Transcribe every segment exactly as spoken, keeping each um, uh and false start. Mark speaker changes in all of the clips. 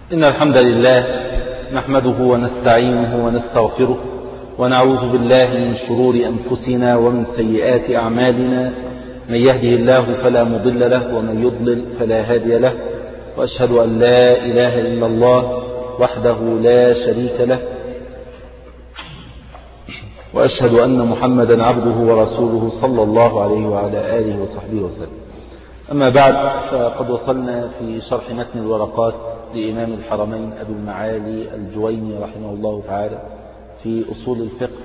Speaker 1: إن الحمد لله نحمده ونستعينه ونستغفره ونعوذ بالله من شرور أنفسنا ومن سيئات أعمالنا. من يهده الله فلا مضل له ومن يضلل فلا هادي له، وأشهد أن لا إله إلا الله وحده لا شريك له، وأشهد أن محمدا عبده ورسوله صلى الله عليه وعلى آله وصحبه وسلم. أما بعد، فقد وصلنا في شرح متن الورقات لإمام الحرمين أبي المعالي الجويني رحمه الله تعالى في أصول الفقه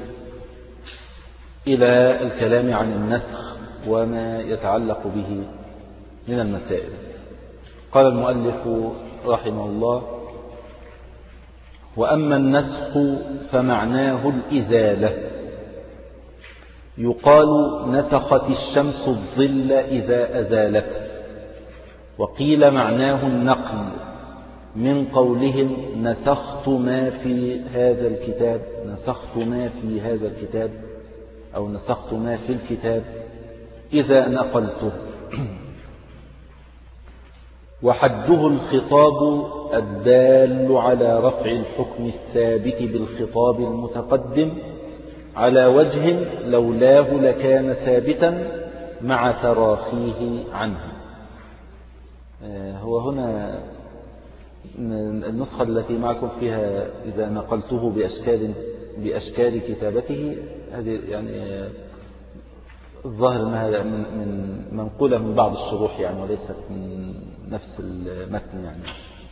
Speaker 1: إلى الكلام عن النسخ وما يتعلق به من المسائل. قال المؤلف رحمه الله: وأما النسخ فمعناه الإزالة، يقال نسخت الشمس الظل إذا أزالته، وقيل معناه النقل من قولهم نسخت ما في هذا الكتاب نسخت ما في هذا الكتاب أو نسخت ما في الكتاب إذا نقلته. وحده الخطاب الدال على رفع الحكم الثابت بالخطاب المتقدم على وجه لولاه لكان ثابتا مع تراخيه عنه. هو هنا النسخة التي معكم فيها إذا نقلته بأشكال بأشكال كتابته، هذه يعني الظاهر أنها من منقولة من بعض الشروح يعني، وليست من نفس المتن يعني.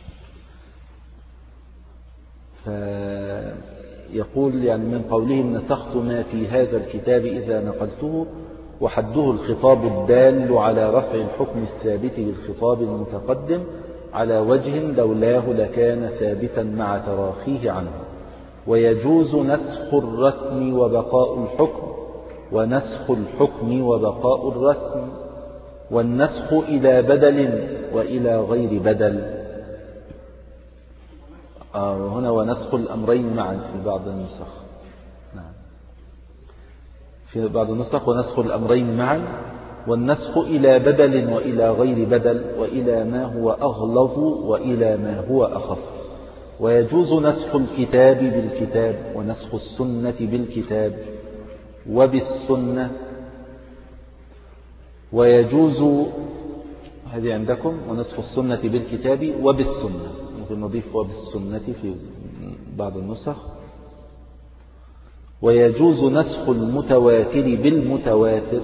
Speaker 1: فيقول يعني من قولهم نسخت ما في هذا الكتاب إذا نقلته، وحده الخطاب الدال على رفع الحكم الثابت بالخطاب المتقدم على وجه لولاه لكان ثابتا مع تراخيه عنه. ويجوز نسخ الرسم وبقاء الحكم، ونسخ الحكم وبقاء الرسم، والنسخ إلى بدل وإلى غير بدل. آه هنا ونسخ الأمرين معا في بعض النسخ، نعم في بعض النسخ ونسخ الأمرين معا، والنسخ إلى بدل وإلى غير بدل، وإلى ما هو أغلظ وإلى ما هو أخف. ويجوز نسخ الكتاب بالكتاب، ونسخ السنة بالكتاب وبالسنة. ويجوز هذه عندكم ونسخ السنة بالكتاب وبالسنة، ممكن نضيف وبالسنة في بعض النسخ. ويجوز نسخ المتواتر بالمتواتر،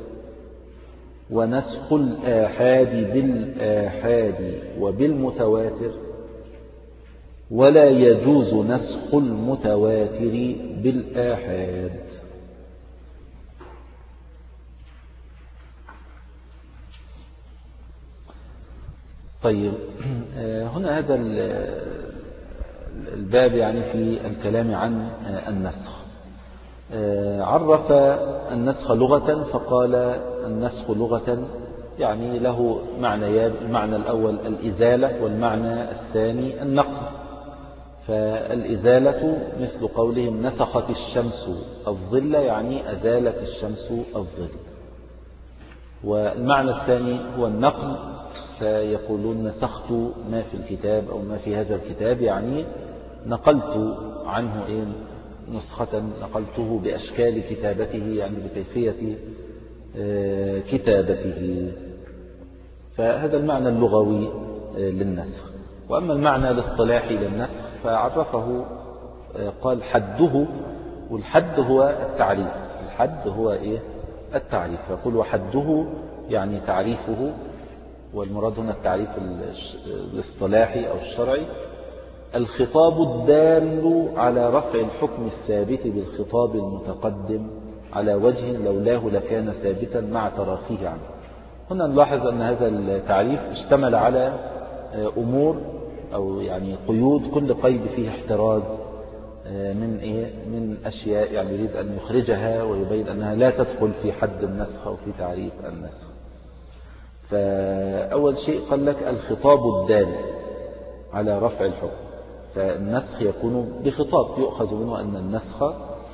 Speaker 1: ونسخ الآحاد بالآحاد وبالمتواتر. ولا يجوز نسخ المتواتر بالآحاد. طيب، هنا هذا الباب يعني في الكلام عن النسخ. عرف النسخ لغة فقال النسخ لغة يعني له معنيان: المعنى الأول الإزالة، والمعنى الثاني النقل. فالإزالة مثل قولهم نسخت الشمس الظل، يعني أزالت الشمس الظل. والمعنى الثاني هو النقل، فيقولون نسخت ما في الكتاب أو ما في هذا الكتاب، يعني نقلت عنه إيه نسخة، نقلته بأشكال كتابته يعني بكيفية كتابته. فهذا المعنى اللغوي للنسخ. وأما المعنى الاصطلاحي للنسخ فعرفه قال حده، والحد هو التعريف. الحد هو إيه التعريف. يقول وحده يعني تعريفه، والمراد هنا التعريف الاصطلاحي أو الشرعي: الخطاب الدال على رفع الحكم الثابت بالخطاب المتقدم على وجه لولاه لكان ثابتا مع تراخيه عنه. هنا نلاحظ أن هذا التعريف اشتمل على أمور أو يعني قيود، كل قيد فيه احتراز من إيه من أشياء يعني يريد أن يخرجها ويبين أنها لا تدخل في حد النسخ أو في تعريف النسخ. فأول شيء قال لك الخطاب الدال على رفع الحكم. فالنسخ يكون بخطاب، يؤخذ منه أن النسخ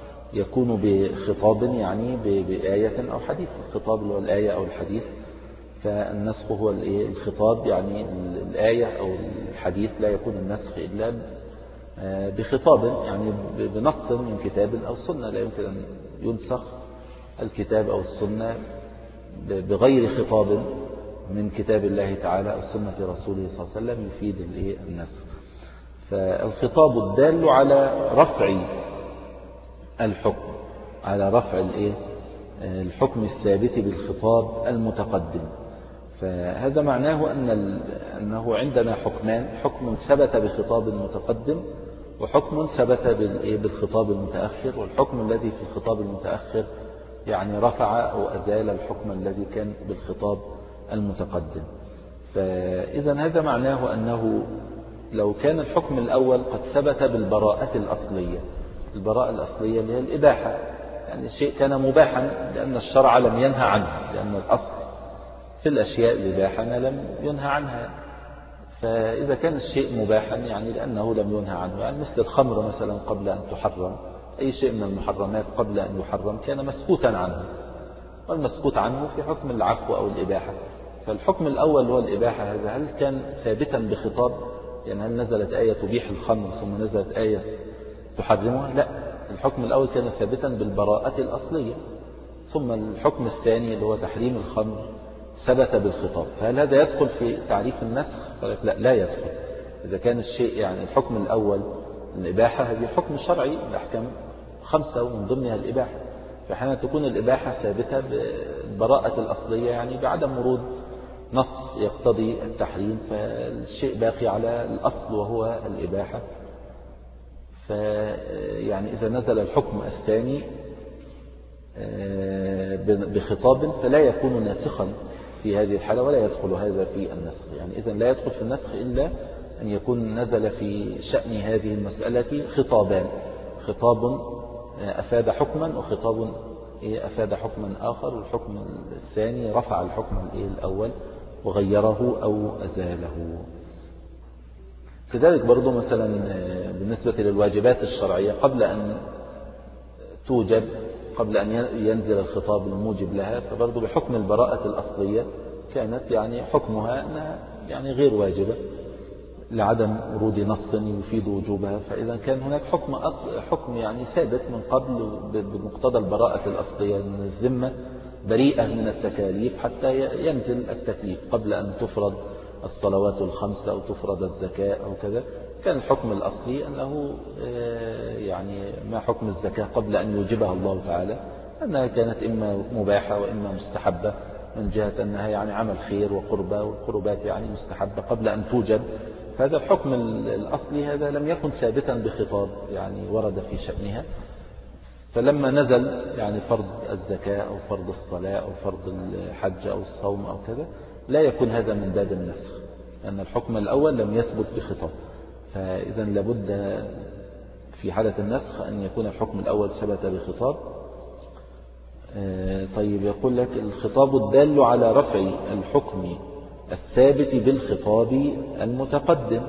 Speaker 1: يكون بخطاب يعني بآية أو حديث. الخطاب اللي هو الآية أو الحديث فالنسخ هو الخطاب، يعني الآية أو الحديث لا يكون النسخ إلا بخطاب، يعني بنص من كتاب أو سنة. لا يمكن أن ينسخ الكتاب أو السنة بغير خطاب من كتاب الله تعالى أو سنة رسوله صلى الله عليه وسلم يفيد النسخ. فالخطاب الدال على رفع الحكم، على رفع الحكم الثابت بالخطاب المتقدم. فهذا معناه أن أنه عندنا حكمان: حكم ثبت بخطاب متقدم، وحكم ثبت بالخطاب المتأخر. والحكم الذي في الخطاب المتأخر يعني رفع أو أزال الحكم الذي كان بالخطاب المتقدم. فإذا هذا معناه أنه لو كان الحكم الأول قد ثبت بالبراءة الأصلية، البراءة الأصلية اللي هي الإباحة، يعني الشيء كان مباحا لأن الشرع لم ينهى عنه، لأن الأصل في الأشياء الإباحة ما لم ينهى عنها. فإذا كان الشيء مباحا يعني لأنه لم ينهى عنه، يعني مثل الخمر مثلا قبل أن تحرم، أي شيء من المحرمات قبل أن يحرم كان مسكوتا عنه، والمسكوت عنه في حكم العفو أو الإباحة. فالحكم الأول هو الإباحة، هذا هل كان ثابتا بخطاب؟ يعني هل نزلت آية تبيح الخمر ثم نزلت آية تحرمها؟ لا، الحكم الأول كان ثابتا بالبراءة الأصلية، ثم الحكم الثاني اللي هو تحريم الخمر ثبت بالخطاب. فهل هذا يدخل في تعريف النسخ؟ لا، لا يدخل. إذا كان الشيء يعني الحكم الأول الإباحة، هذه حكم شرعي، الأحكام خمسة ومن ضمنها الإباحة. فحين تكون الإباحة ثابتة بالبراءة الأصلية، يعني بعدم ورود نص يقتضي التحريم، فالشيء باقي على الأصل وهو الإباحة. فيعني إذا نزل الحكم الثاني بخطاب فلا يكون ناسخا في هذه الحالة، ولا يدخل هذا في النسخ. يعني إذا لا يدخل في النسخ إلا أن يكون نزل في شأن هذه المسألة خطابان: خطاب أفاد حكما، وخطاب أفاد حكما آخر، والحكم الثاني رفع الحكم الأول وغيره أو أزاله. كذلك برضو مثلا بالنسبة للواجبات الشرعية قبل أن توجب، قبل أن ينزل الخطاب الموجب لها، فبرضو بحكم البراءة الأصلية كانت يعني حكمها أنها يعني غير واجبة لعدم ورود نص يفيد وجوبها. فإذا كان هناك حكم أصل حكم يعني ثابت من قبل بمقتضى البراءة الأصلية، من الذمة بريئة من التكاليف حتى ينزل التكليف، قبل أن تفرض الصلوات الخمسة أو تفرض الزكاة أو كذا، كان الحكم الأصلي أنه يعني ما حكم الزكاة قبل أن يوجبها الله تعالى، أنها كانت إما مباحة وإما مستحبة، من جهة أنها يعني عمل خير وقربة، والقربات يعني مستحبة قبل أن توجب. هذا الحكم الأصلي هذا لم يكن ثابتا بخطاب يعني ورد في شأنها. فلما نزل يعني فرض الزكاة أو فرض الصلاة أو فرض الحج أو الصوم أو كذا، لا يكون هذا من باب النسخ، لأن الحكم الأول لم يثبت بخطاب. فإذا لابد في حالة النسخ أن يكون الحكم الأول ثبت بخطاب. طيب، يقول لك الخطاب الدال على رفع الحكم الثابت بالخطاب المتقدم.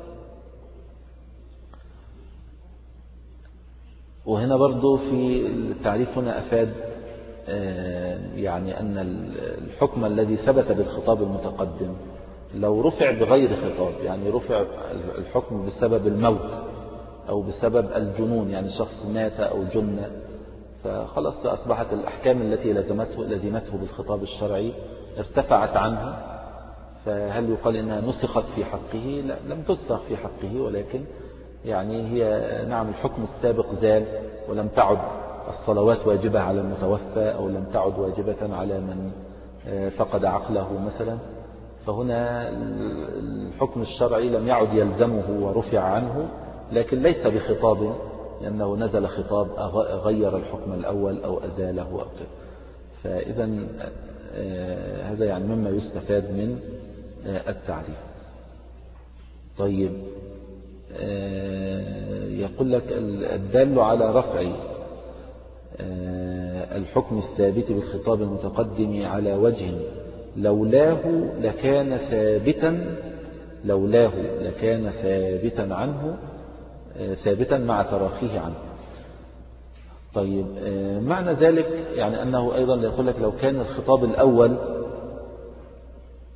Speaker 1: وهنا برضو في التعريف هنا أفاد يعني أن الحكم الذي ثبت بالخطاب المتقدم لو رفع بغير خطاب، يعني رفع الحكم بسبب الموت أو بسبب الجنون، يعني شخص مات أو جن، فخلص أصبحت الأحكام التي لزمته لزمته بالخطاب الشرعي ارتفعت عنه. فهل يقال إنها نسخت في حقه؟ لا، لم تنسخ في حقه، ولكن يعني هي نعم الحكم السابق زال، ولم تعد الصلوات واجبة على المتوفى، أو لم تعد واجبة على من فقد عقله مثلا. فهنا الحكم الشرعي لم يعد يلزمه ورفع عنه، لكن ليس بخطاب، لأنه نزل خطاب غير الحكم الأول أو أزاله أو كذا. فإذا هذا يعني مما يستفاد من التعريف. طيب، يقول لك الدال على رفع الحكم الثابت بالخطاب المتقدم على وجه لولاه لكان ثابتا لولاه لكان ثابتا عنه ثابتا مع تراخيه عنه. طيب، معنى ذلك يعني أنه أيضا يقول لك لو كان الخطاب الأول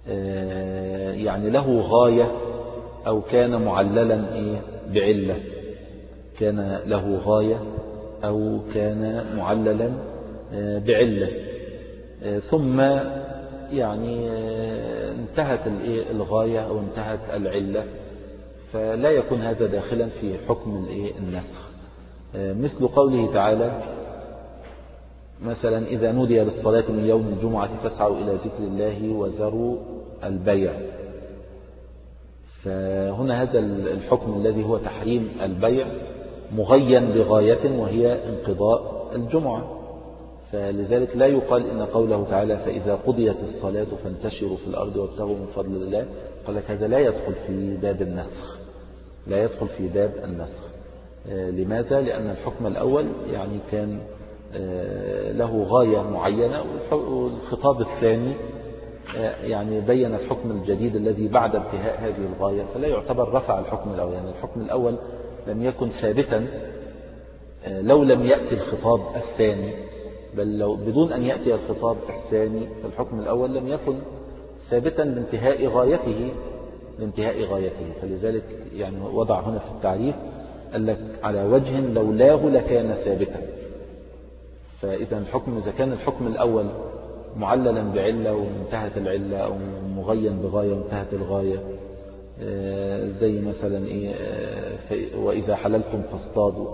Speaker 1: يعني له غاية أو كان معللا بعلة، كان له غاية أو كان معللا بعلة، ثم يعني انتهت الغاية أو انتهت العلة، فلا يكون هذا داخلا في حكم النسخ. مثل قوله تعالى مثلا إذا نودي للصلاة من يوم الجمعة فاسعوا إلى ذكر الله وذروا البيع، فهنا هذا الحكم الذي هو تحريم البيع مغين بغاية وهي انقضاء الجمعة، فلذلك لا يقال إن قوله تعالى فإذا قضيت الصلاة فانتشروا في الأرض وابتغوا من فضل الله، قال لك هذا لا يدخل في باب النسخ، لا يدخل في باب النسخ. لماذا؟ لأن الحكم الأول يعني كان له غاية معينة، والخطاب الثاني يعني بين الحكم الجديد الذي بعد انتهاء هذه الغاية، فلا يعتبر رفع الحكم الأول. يعني الحكم الأول لم يكن ثابتا لو لم يأتي الخطاب الثاني، بل لو بدون أن يأتي الخطاب الثاني فالحكم الأول لم يكن ثابتا لانتهاء غايته لانتهاء غايته فلذلك يعني وضع هنا في التعريف قال لك على وجه لولاه لكان ثابتا. فإذا الحكم إذا كان الحكم الأول معللا بعلة وانتهت العلة، أو مغين بغاية وانتهت الغاية، زي مثلا إيه وإذا حللتم فاصطادوا،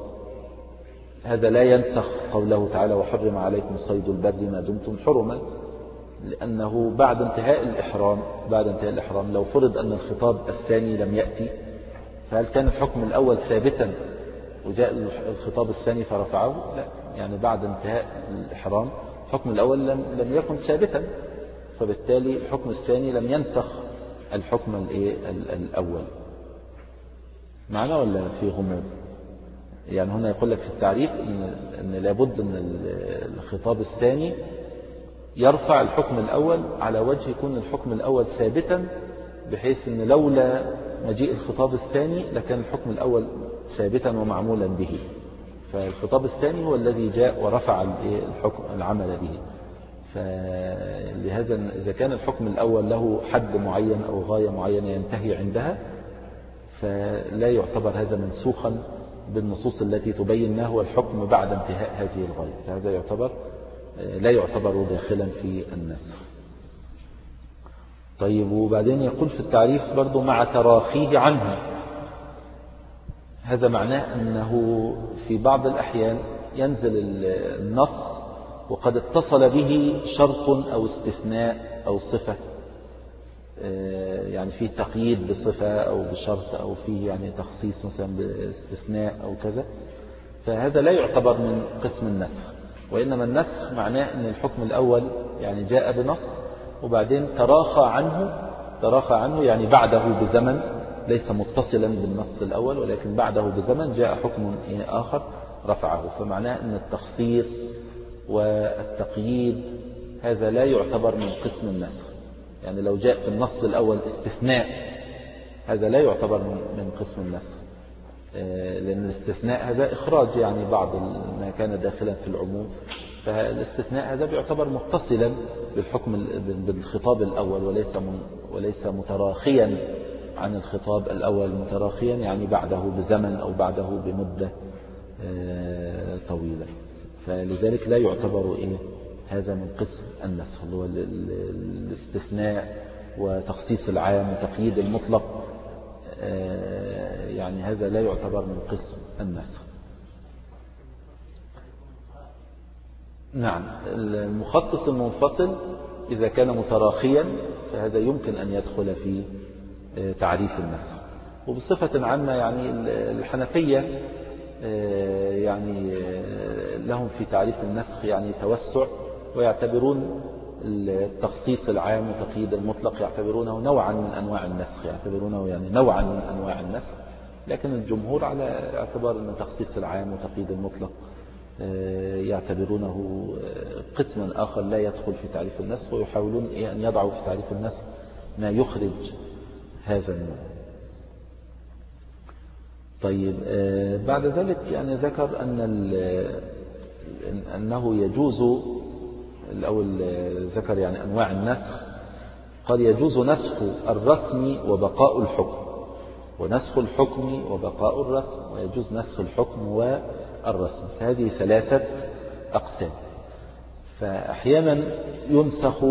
Speaker 1: هذا لا ينسخ قوله تعالى وحرم عليكم صيد البر ما دمتم حرما، لأنه بعد انتهاء الإحرام بعد انتهاء الإحرام لو فرض أن الخطاب الثاني لم يأتي، فهل كان الحكم الأول ثابتا وجاء الخطاب الثاني فرفعه؟ لا، يعني بعد انتهاء الإحرام الحكم الأول لم, لم يكن ثابتا، فبالتالي الحكم الثاني لم ينسخ الحكم الأول. معنا ولا في غموض؟ يعني هنا يقول لك في التعريف إن, إن لابد أن الخطاب الثاني يرفع الحكم الأول على وجه يكون الحكم الأول ثابتا، بحيث أن لولا مجيء الخطاب الثاني لكان الحكم الأول ثابتا ومعمولا به، فالخطاب الثاني هو الذي جاء ورفع الحكم العمل به. فلهذا إذا كان الحكم الأول له حد معين أو غاية معينة ينتهي عندها، فلا يعتبر هذا منسوخا بالنصوص التي تبين ما هو الحكم بعد انتهاء هذه الغاية، فهذا يعتبر لا يعتبر داخلا في النسخ. طيب، وبعدين يقول في التعريف برضو مع تراخيه عنه، هذا معناه أنه في بعض الأحيان ينزل النص وقد اتصل به شرط أو استثناء أو صفة، يعني فيه تقييد بصفة أو بشرط أو فيه يعني تخصيص مثلا باستثناء أو كذا، فهذا لا يعتبر من قسم النسخ، وإنما النسخ معناه أن الحكم الأول يعني جاء بنص وبعدين تراخى عنه تراخى عنه يعني بعده بزمن، ليس متصلا بالنص الأول ولكن بعده بزمن جاء حكم آخر رفعه، فمعناه أن التخصيص والتقييد هذا لا يعتبر من قسم النسخ. يعني لو جاء في النص الأول استثناء هذا لا يعتبر من قسم النسخ، لأن الاستثناء هذا إخراج يعني بعض ما كان داخلا في العموم، فالاستثناء هذا بيعتبر متصلا بالحكم بالخطاب الأول وليس وليس متراخيا عن الخطاب الأول، متراخيا يعني بعده بزمن أو بعده بمدة طويلة، فلذلك لا يعتبر إيه هذا من قسم النسخ اللي هو الاستثناء وتخصيص العام وتقييد المطلق، يعني هذا لا يعتبر من قسم النسخ. نعم، المخصص المنفصل إذا كان متراخيا فهذا يمكن أن يدخل في تعريف النسخ. وبصفة عامة يعني الحنفية يعني لهم في تعريف النسخ يعني توسع، ويعتبرون التخصيص العام وتقييد المطلق يعتبرونه نوعا من أنواع النسخ، يعتبرونه يعني نوعا من أنواع النسخ، لكن الجمهور على اعتبار أن تخصيص العام وتقييد المطلق يعتبرونه قسما آخر لا يدخل في تعريف النسخ، ويحاولون أن يضعوا في تعريف النسخ ما يخرج هذا النوع. طيب، بعد ذلك يعني ذكر أن أنه يجوز الأول ذكر يعني أنواع النسخ، قال يجوز نسخ الرسم وبقاء الحكم، ونسخ الحكم وبقاء الرسم، ويجوز نسخ الحكم والرسم. فهذه ثلاثة أقسام. فأحيانا ينسخ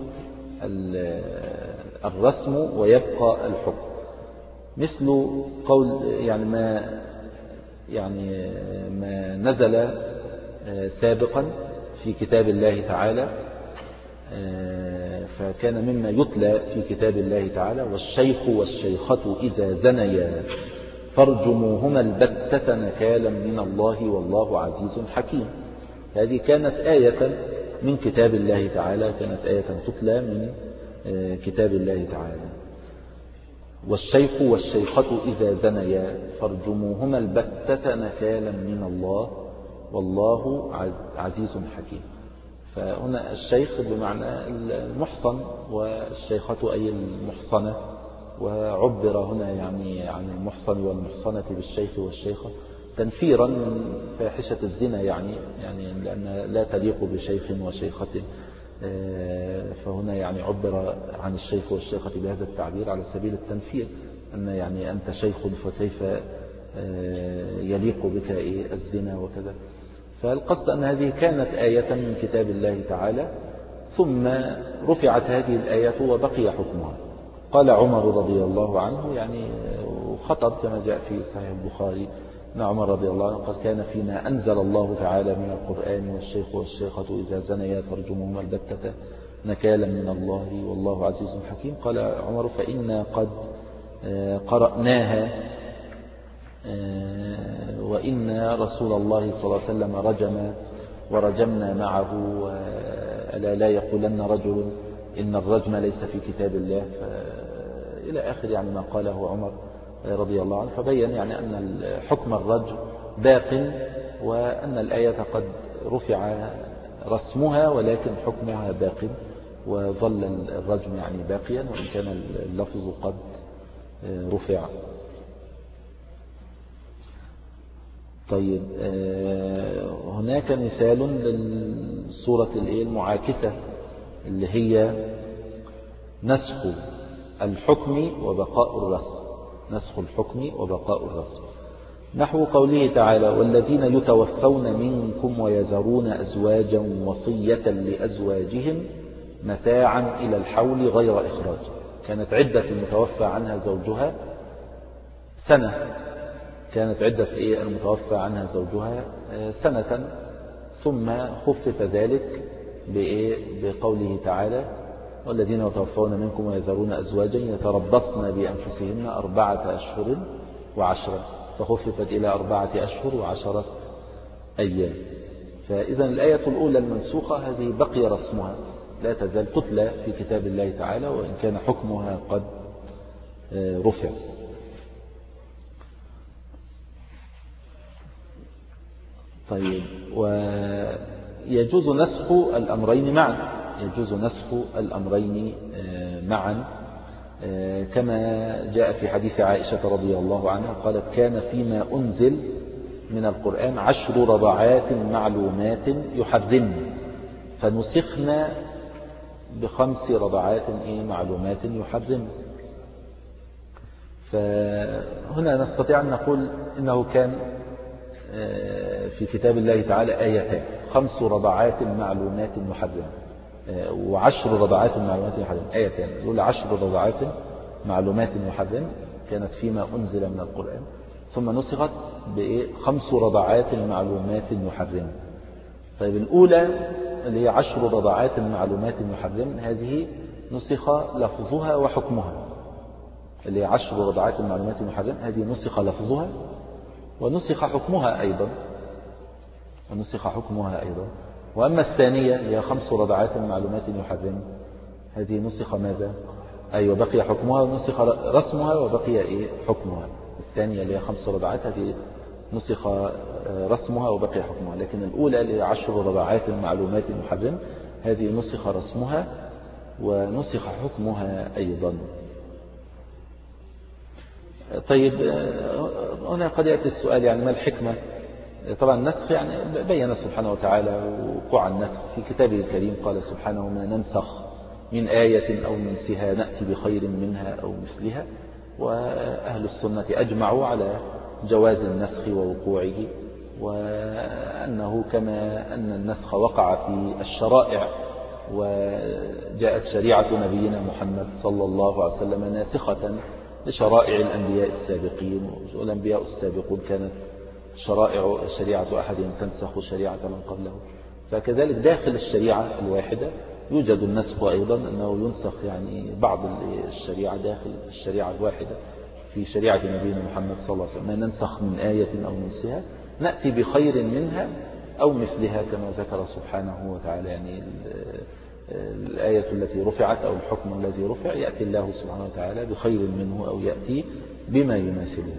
Speaker 1: الرسم ويبقى الحكم، مثل قول يعني ما يعني ما نزل سابقا في كتاب الله تعالى، فكان مما يتلى في كتاب الله تعالى: والشيخ والشيخة إذا زنيا فارجموهما البتة نكالا من الله والله عزيز حكيم. هذه كانت آية من كتاب الله تعالى، كانت آية تتلى من كتاب الله تعالى: والشيخ والشيخة إذا زنيا فارجموهما البتة نكالا من الله والله عزيز حكيم. فهنا الشيخ بمعنى المحصن، والشيخة أي المحصنة، وعبر هنا يعني عن المحصن والمحصنة بالشيخ والشيخة تنفيرا من فاحشة الزنا، يعني يعني لأن لا تليق بشيخ وشيخة، فهنا يعني عبر عن الشيخ والشيخة بهذا التعبير على سبيل التنفير، أن يعني أنت شيخ فكيف يليق بك الزنا وكذا. فالقصد أن هذه كانت آية من كتاب الله تعالى، ثم رفعت هذه الآية وبقي حكمها. قال عمر رضي الله عنه، يعني خطب كما جاء في صحيح البخاري أن عمر رضي الله عنه قال: كان فيما أنزل الله تعالى من القرآن والشيخ والشيخة إذا زنيا فارجموهما البتة نكالا من الله والله عزيز حكيم. قال عمر: فإنا قد قرأناها وإن رسول الله صلى الله عليه وسلم رجم ورجمنا معه، ألا لا يقولن رجل إن الرجم ليس في كتاب الله، إلى آخر يعني ما قاله عمر رضي الله عنه. فبين يعني أن حكم الرجم باق، وأن الآية قد رفع رسمها ولكن حكمها باق، وظل الرجم يعني باقيا وإن كان اللفظ قد رفع. طيب، هناك مثال للصورة المعاكسة اللي هي نسخ الحكم وبقاء الرسم، نسخ الحكم وبقاء الرسم، نحو قوله تعالى: والذين يتوفون منكم ويذرون أزواجا وصية لأزواجهم متاعا إلى الحول غير إخراج. كانت عدة المتوفى عنها زوجها سنة، كانت عدة إيه المتوفى عنها زوجها سنة، ثم خفف ذلك بإيه بقوله تعالى: والذين يتوفون منكم ويذرون أزواجا يتربصن بأنفسهن أربعة أشهر وعشرة، فخففت إلى أربعة أشهر وعشرة أيام. فإذا الآية الأولى المنسوخة هذه بقي رسمها، لا تزال تتلى في كتاب الله تعالى وإن كان حكمها قد رفع. طيب، ويجوز نسخ الأمرين معا، يجوز نسخ الأمرين معا، كما جاء في حديث عائشة رضي الله عنها قالت: كان فيما أنزل من القرآن عشر رضعات معلومات يحرمن فنسخنا بخمس رضعات معلومات يحرمن. فهنا نستطيع أن نقول إنه كان في كتاب الله تعالى آيتان: خمس رضعات معلومات يحرمن وعشر رضعات معلومات يحرمن. آيتان يقول عشر رضعات معلومات يحرمن كانت فيما أنزل من القرآن، ثم نسخت بخمس رضعات معلومات يحرمن. طيب، الأولى اللي هي عشر رضعات معلومات يحرمن هذه نسخ لفظها وحكمها، اللي هي عشر رضعات معلومات يحرمن هذه نسخ لفظها ونسخ حكمها أيضا، ونسخ حكمها أيضا. وأما الثانية هي خمس رضعات معلومات يحرمن هذه نسخ ماذا؟ أي أيوة بقي حكمها ونسخ رسمها وبقي إيه حكمها. الثانية اللي هي خمس رضعات هذه نسخ رسمها وبقي حكمها، لكن الأولى اللي هي عشر رضعات معلومات يحرمن هذه نسخ رسمها ونسخ حكمها أيضا. طيب، هنا قد يأتي السؤال يعني ما الحكمة؟ طبعا النسخ يعني بين سبحانه وتعالى وقوع النسخ في كتابه الكريم، قال سبحانه: ما ننسخ من آية أو ننسها نأتي بخير منها أو مثلها. وأهل السنة أجمعوا على جواز النسخ ووقوعه، وأنه كما أن النسخ وقع في الشرائع وجاءت شريعة نبينا محمد صلى الله عليه وسلم ناسخة لشرائع الأنبياء السابقين، والأنبياء السابقون كانت شرائع شريعة أحدهم تنسخ شريعة من قبله، فكذلك داخل الشريعة الواحدة يوجد النسخ أيضا، أنه ينسخ يعني بعض الشريعة داخل الشريعة الواحدة في شريعة نبينا محمد صلى الله عليه وسلم، ما ننسخ من آية أو ننسها نأتي بخير منها أو مثلها كما ذكر سبحانه وتعالى. يعني الآية التي رفعت أو الحكم الذي رفع يأتي الله سبحانه وتعالى بخير منه أو يأتي بما يماثله.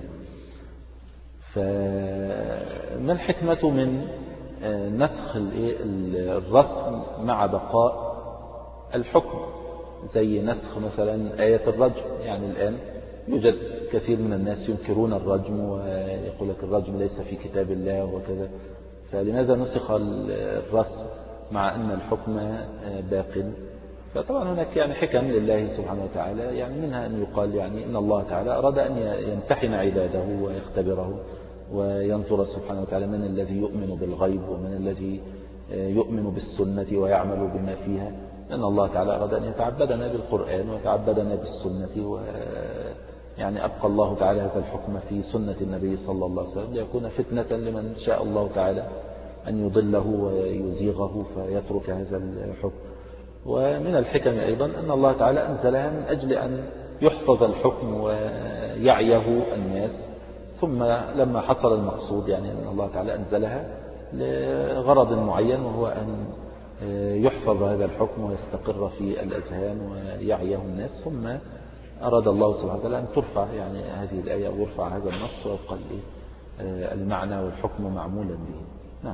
Speaker 1: فما الحكمة من نسخ الرسم مع بقاء الحكم؟ زي نسخ مثلا آية الرجم، يعني الآن يوجد كثير من الناس ينكرون الرجم ويقول لك الرجم ليس في كتاب الله وكذا، فلماذا نسخ الرسم مع أن الحكم باق؟ فطبعا هناك يعني حكم لله سبحانه وتعالى، يعني منها أن يقال يعني إن الله تعالى أراد أن يمتحن عباده ويختبره وينظر سبحانه وتعالى من الذي يؤمن بالغيب ومن الذي يؤمن بالسنة ويعمل بما فيها. لأن الله تعالى أراد أن يتعبدنا بالقرآن ويتعبدنا بالسنة، و يعني أبقى الله تعالى هذا الحكم في سنة النبي صلى الله عليه وسلم ليكون فتنة لمن شاء الله تعالى أن يضله ويزيغه فيترك هذا الحكم. ومن الحكم أيضا أن الله تعالى أنزلها من أجل أن يحفظ الحكم ويعيه الناس، ثم لما حصل المقصود يعني أن الله تعالى أنزلها لغرض معين، وهو أن يحفظ هذا الحكم ويستقر في الأذهان ويعيه الناس، ثم أراد الله سبحانه وتعالى أن ترفع يعني هذه الآية ويرفع هذا النص ويبقى المعنى والحكم معمولا به. نعم.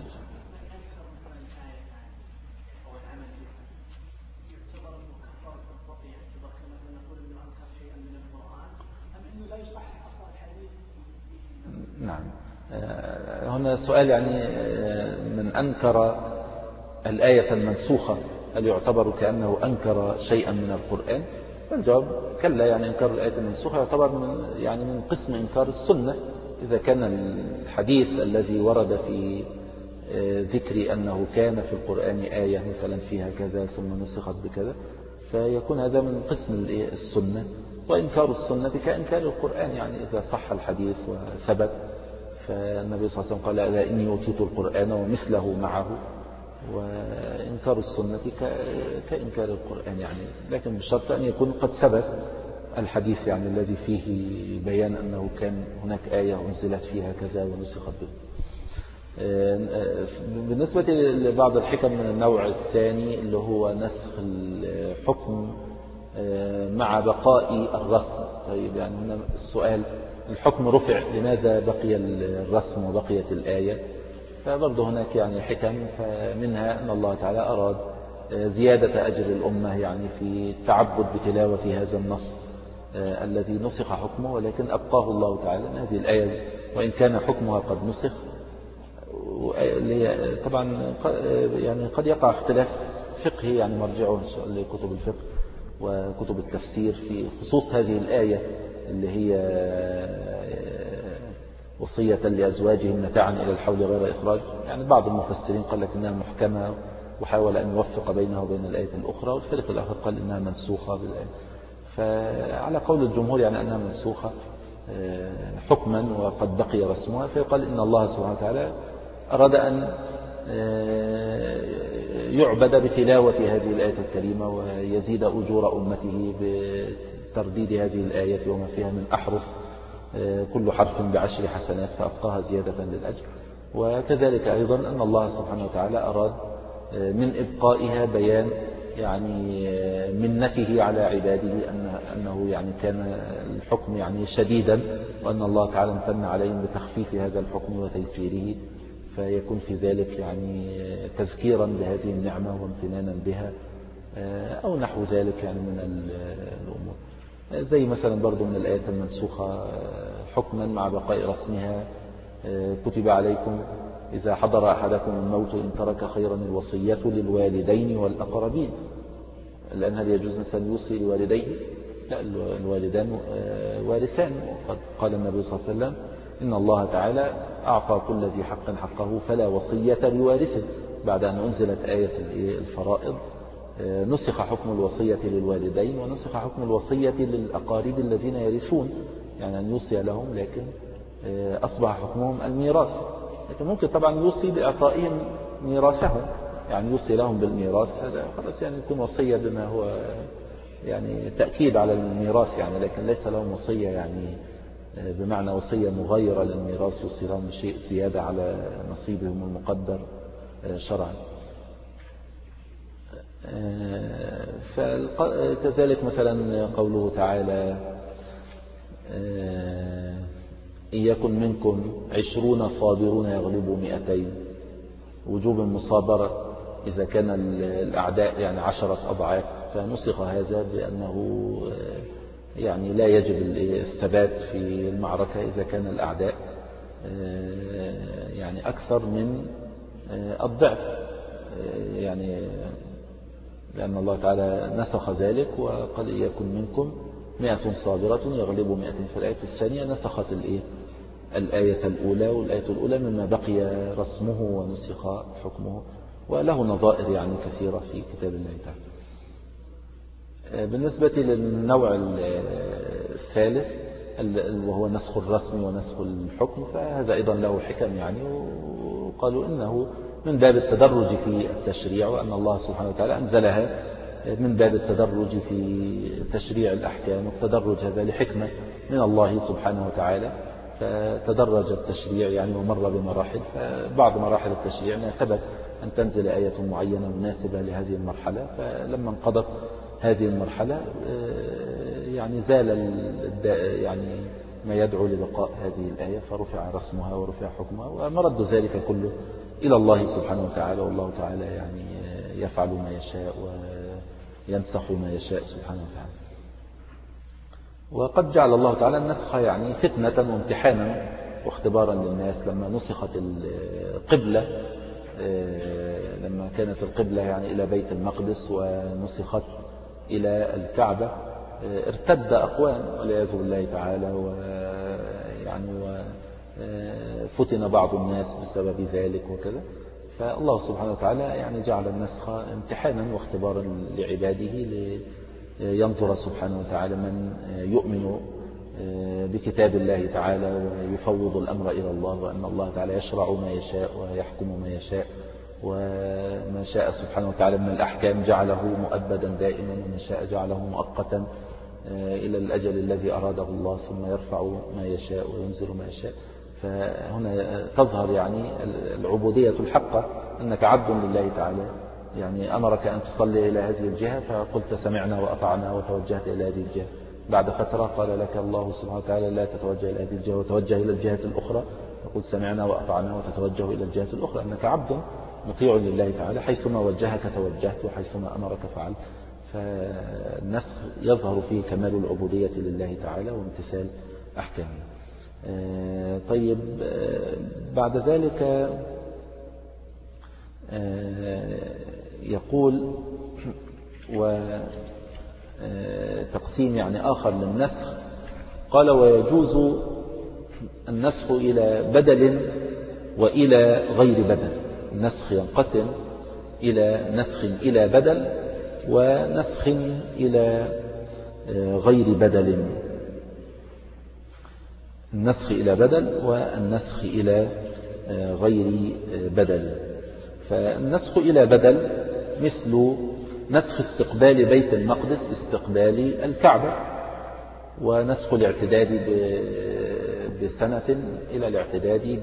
Speaker 1: نعم. هنا سؤال يعني من أنكر الآية المنسوخة هل يعتبر كأنه أنكر شيئا من القرآن؟ الجواب كلا، يعني إنكار الآية المنسوخة يعتبر من يعني من قسم إنكار السنة. إذا كان الحديث الذي ورد في ذكر أنه كان في القرآن آية مثلا فيها كذا ثم نسخت بكذا، فيكون هذا من قسم السنة. وإنكار السنة كإنكار القرآن، يعني إذا صح الحديث وثبت، فالنبي صلى الله عليه وسلم قال ألا إني أوتيت القرآن ومثله معه. وإنكار السنة كإنكار القرآن يعني، لكن بشرط أن يكون قد ثبت الحديث يعني الذي فيه بيان أنه كان هناك آية أنزلت فيها كذا ونسخت به. بالنسبة لبعض الحكم من النوع الثاني اللي هو نسخ الحكم مع بقاء الرسم. طيب يعني هنا السؤال الحكم رفع لماذا بقي الرسم وبقيت الآية؟ فبرضه هناك يعني حكم، فمنها أن الله تعالى أراد زيادة أجر الأمة يعني في التعبد بتلاوة هذا النص الذي نسخ حكمه، ولكن أبقاه الله تعالى هذه الآية وإن كان حكمها قد نسخ. طبعا يعني قد يقع اختلاف فقهي يعني مرجعه لكتب الفقه وكتب التفسير في خصوص هذه الآية اللي هي وصية لأزواجهم متاعا إلى الحول غير إخراج. يعني بعض المفسرين قال لك إنها محكمة وحاول أن يوفق بينها وبين الآية الأخرى، والفريق الآخر قال إنها منسوخة بالآية. فعلى قول الجمهور يعني أنها منسوخة حكما وقد بقي رسمها، فيقال إن الله سبحانه وتعالى أراد أن يعبد بتلاوة هذه الآية الكريمة ويزيد أجور أمته بترديد هذه الآية وما فيها من أحرف، كل حرف بعشر حسنات، فأبقاها زيادة للأجر. وكذلك أيضا أن الله سبحانه وتعالى أراد من إبقائها بيان يعني منته على عباده، أنه يعني كان الحكم يعني شديدا، وأن الله تعالى امتن عليهم بتخفيف هذا الحكم وتيسيره، فيكون في ذلك يعني تذكيرا بهذه النعمة وامتنانا بها أو نحو ذلك يعني من الأمور. زي مثلا برضو من الآيات المنسوخة حكما مع بقاء رسمها كتب عليكم إذا حضر أحدكم الموت إن ترك خيرا الوصية للوالدين والأقربين. لأن هل يجوز إنسان يوصي لوالديه؟ لا، الوالدان وارثان. وقد قال النبي صلى الله عليه وسلم إن الله تعالى أعطى كل ذي حق حقه فلا وصية لوارثه. بعد أن أنزلت آية الفرائض نسخ حكم الوصية للوالدين ونسخ حكم الوصية للأقارب الذين يرثون، يعني أن يوصي لهم، لكن أصبح حكمهم الميراث. لكن ممكن طبعا يوصي بإعطائهم ميراثهم، يعني يوصي لهم بالميراث، هذا خلاص يعني يكون وصية بما هو يعني تأكيد على الميراث يعني، لكن ليس لهم وصية يعني بمعنى وصية مغايرة للميراث يوصي لهم بشيء زيادة على نصيبهم المقدر شرعا. فكذلك مثلا قوله تعالى إن يكن منكم عشرون صابرون يغلبوا مئتين، وجوب المصابرة إذا كان الأعداء يعني عشرة أضعاف، فنسخ هذا بأنه يعني لا يجب الثبات في المعركة إذا كان الأعداء يعني أكثر من الضعف، يعني لأن الله تعالى نسخ ذلك وقال إن يكن منكم مئة صابرة يغلبوا مئتين. في الآية الثانية نسخت الآية الأولى، والآية الأولى مما بقي رسمه ونسخ حكمه، وله نظائر يعني كثيرة في كتاب الله تعالى. بالنسبة للنوع الثالث وهو نسخ الرسم ونسخ الحكم، فهذا أيضا له حكم يعني، وقالوا إنه من باب التدرج في التشريع، وأن الله سبحانه وتعالى أنزلها من باب التدرج في تشريع الأحكام، والتدرج هذا لحكمة من الله سبحانه وتعالى، فتدرج التشريع يعني ومر بمراحل. فبعض مراحل التشريع ثبت أن تنزل آية معينة مناسبة لهذه المرحلة، فلما انقضت هذه المرحلة يعني زال يعني ما يدعو لبقاء هذه الآية، فرفع رسمها ورفع حكمها، ومرد ذلك كله إلى الله سبحانه وتعالى، والله تعالى يعني يفعل ما يشاء وينسخ ما يشاء سبحانه وتعالى. وقد جعل الله تعالى النسخ يعني فتنة وامتحانا واختبارا للناس. لما نسخت القبلة، لما كانت القبلة يعني إلى بيت المقدس ونسخت إلى الكعبة، ارتد أقوام والعياذ بالله تعالى، ويعني وفتن بعض الناس بسبب ذلك وكذا. فالله سبحانه وتعالى يعني جعل النسخ امتحانا واختبارا لعباده، لينظر سبحانه وتعالى من يؤمن بكتاب الله تعالى ويفوض الأمر إلى الله، وأن الله تعالى يشرع ما يشاء ويحكم ما يشاء، وما شاء سبحانه وتعالى من الأحكام جعله مؤبدا دائما، وما شاء جعله مؤقتا إلى الأجل الذي أراده الله، ثم يرفع ما يشاء وينزل ما يشاء. فهنا تظهر يعني العبودية الحقة، أنك عبد لله تعالى، يعني أمرك أن تصلي إلى هذه الجهة فقلت سمعنا وأطعنا وتوجهت إلى هذه الجهة. بعد فترة قال لك الله سبحانه وتعالى لا تتوجه إلى هذه الجهة وتوجه إلى الجهة الأخرى، فقلت سمعنا وأطعنا وتتوجه إلى الجهة الأخرى. أنك عبد مطيع لله تعالى، حيثما وجهك توجهت وحيثما أمرك فعلت. فالنسخ يظهر فيه كمال العبودية لله تعالى وامتثال أحكامه. طيب، بعد ذلك يقول وتقسيم يعني آخر للنسخ، قال ويجوز النسخ إلى بدل وإلى غير بدل. النسخ ينقسم إلى نسخ إلى بدل ونسخ إلى غير بدل. النسخ إلى بدل والنسخ إلى غير بدل. فالنسخ إلى بدل مثل نسخ استقبال بيت المقدس استقبال الكعبة، ونسخ الاعتداد بسنة إلى الاعتداد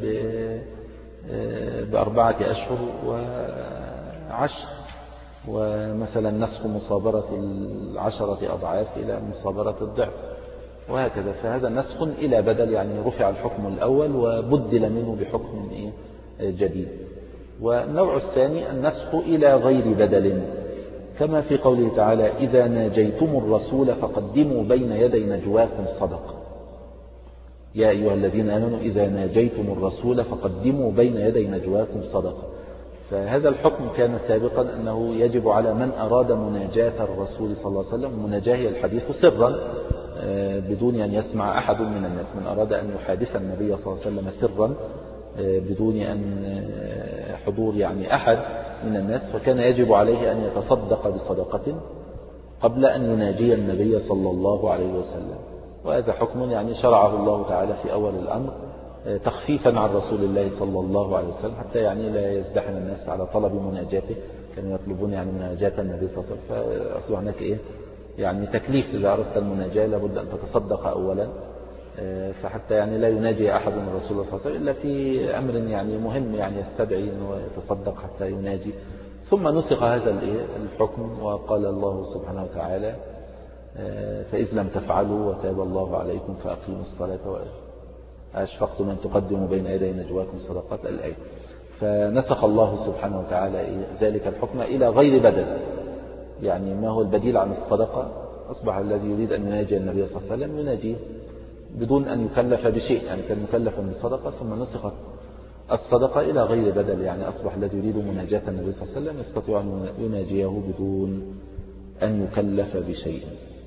Speaker 1: بأربعة أشهر وعشر، ومثلا نسخ مصابرة العشرة أضعاف إلى مصابرة الضعف، وهكذا. فهذا نسخ إلى بدل، يعني رفع الحكم الأول وبدل منه بحكم جديد. والنوع الثاني النسخ إلى غير بدل، كما في قوله تعالى إذا ناجيتم الرسول فقدموا بين يدي نجواكم صدقة. يا أيها الذين آمنوا إذا ناجيتم الرسول فقدموا بين يدي نجواكم صدقة. فهذا الحكم كان سابقا أنه يجب على من أراد مناجاة الرسول صلى الله عليه وسلم، مناجاة هي الحديث سرا بدون أن يسمع أحد من الناس، من أراد أن يحادث النبي صلى الله عليه وسلم سرا بدون أن حضور يعني أحد من الناس، فكان يجب عليه أن يتصدق بصدقة قبل أن يناجي النبي صلى الله عليه وسلم. وهذا حكم يعني شرعه الله تعالى في أول الأمر تخفيفا عن رسول الله صلى الله عليه وسلم، حتى يعني لا يزدحم الناس على طلب مناجاته، كانوا يطلبون يعني مناجاة النبي صلى الله عليه وسلم، فأصبح هناك إيه يعني تكليف إذا أردت المناجاة لابد أن تتصدق أولا، فحتى يعني لا يناجي أحد من رسول الله صلى الله عليه وسلم إلا في أمر يعني مهم يعني يستدعي أنه يتصدق حتى يناجي. ثم نسخ هذا الحكم وقال الله سبحانه وتعالى فإذ لم تفعلوا وتاب الله عليكم فأقيموا الصلاة وأشفقتم أن تقدموا بين يدي نجواكم صدقات الآية. فنسخ الله سبحانه وتعالى ذلك الحكم إلى غير بدل، يعني ما هو البديل عن الصدقة أصبح الذي يريد أن يناجي النبي صلى الله عليه وسلم يناجيه بدون أن يكلف بشيء، يعني كان مكلفا بصدقة ثم نسخت الصدقة إلى غير بدل، يعني أصبح الذي يريد مناجاة النبي صلى الله عليه وسلم يستطيع أن يناجيه بدون أن يكلف بشيء.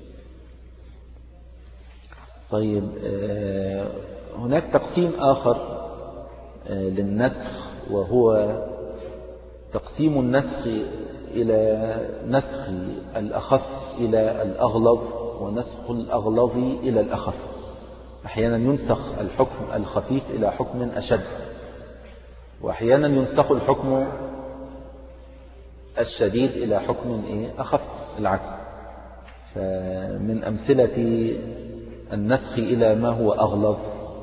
Speaker 1: طيب هناك تقسيم آخر للنسخ، وهو تقسيم النسخ إلى نسخ الأخف إلى الأغلظ ونسخ الأغلظ إلى الأخف. أحيانا ينسخ الحكم الخفيف إلى حكم أشد، وأحيانا ينسخ الحكم الشديد إلى حكم إيه أخف العكس. فمن أمثلة النسخ إلى ما هو أغلظ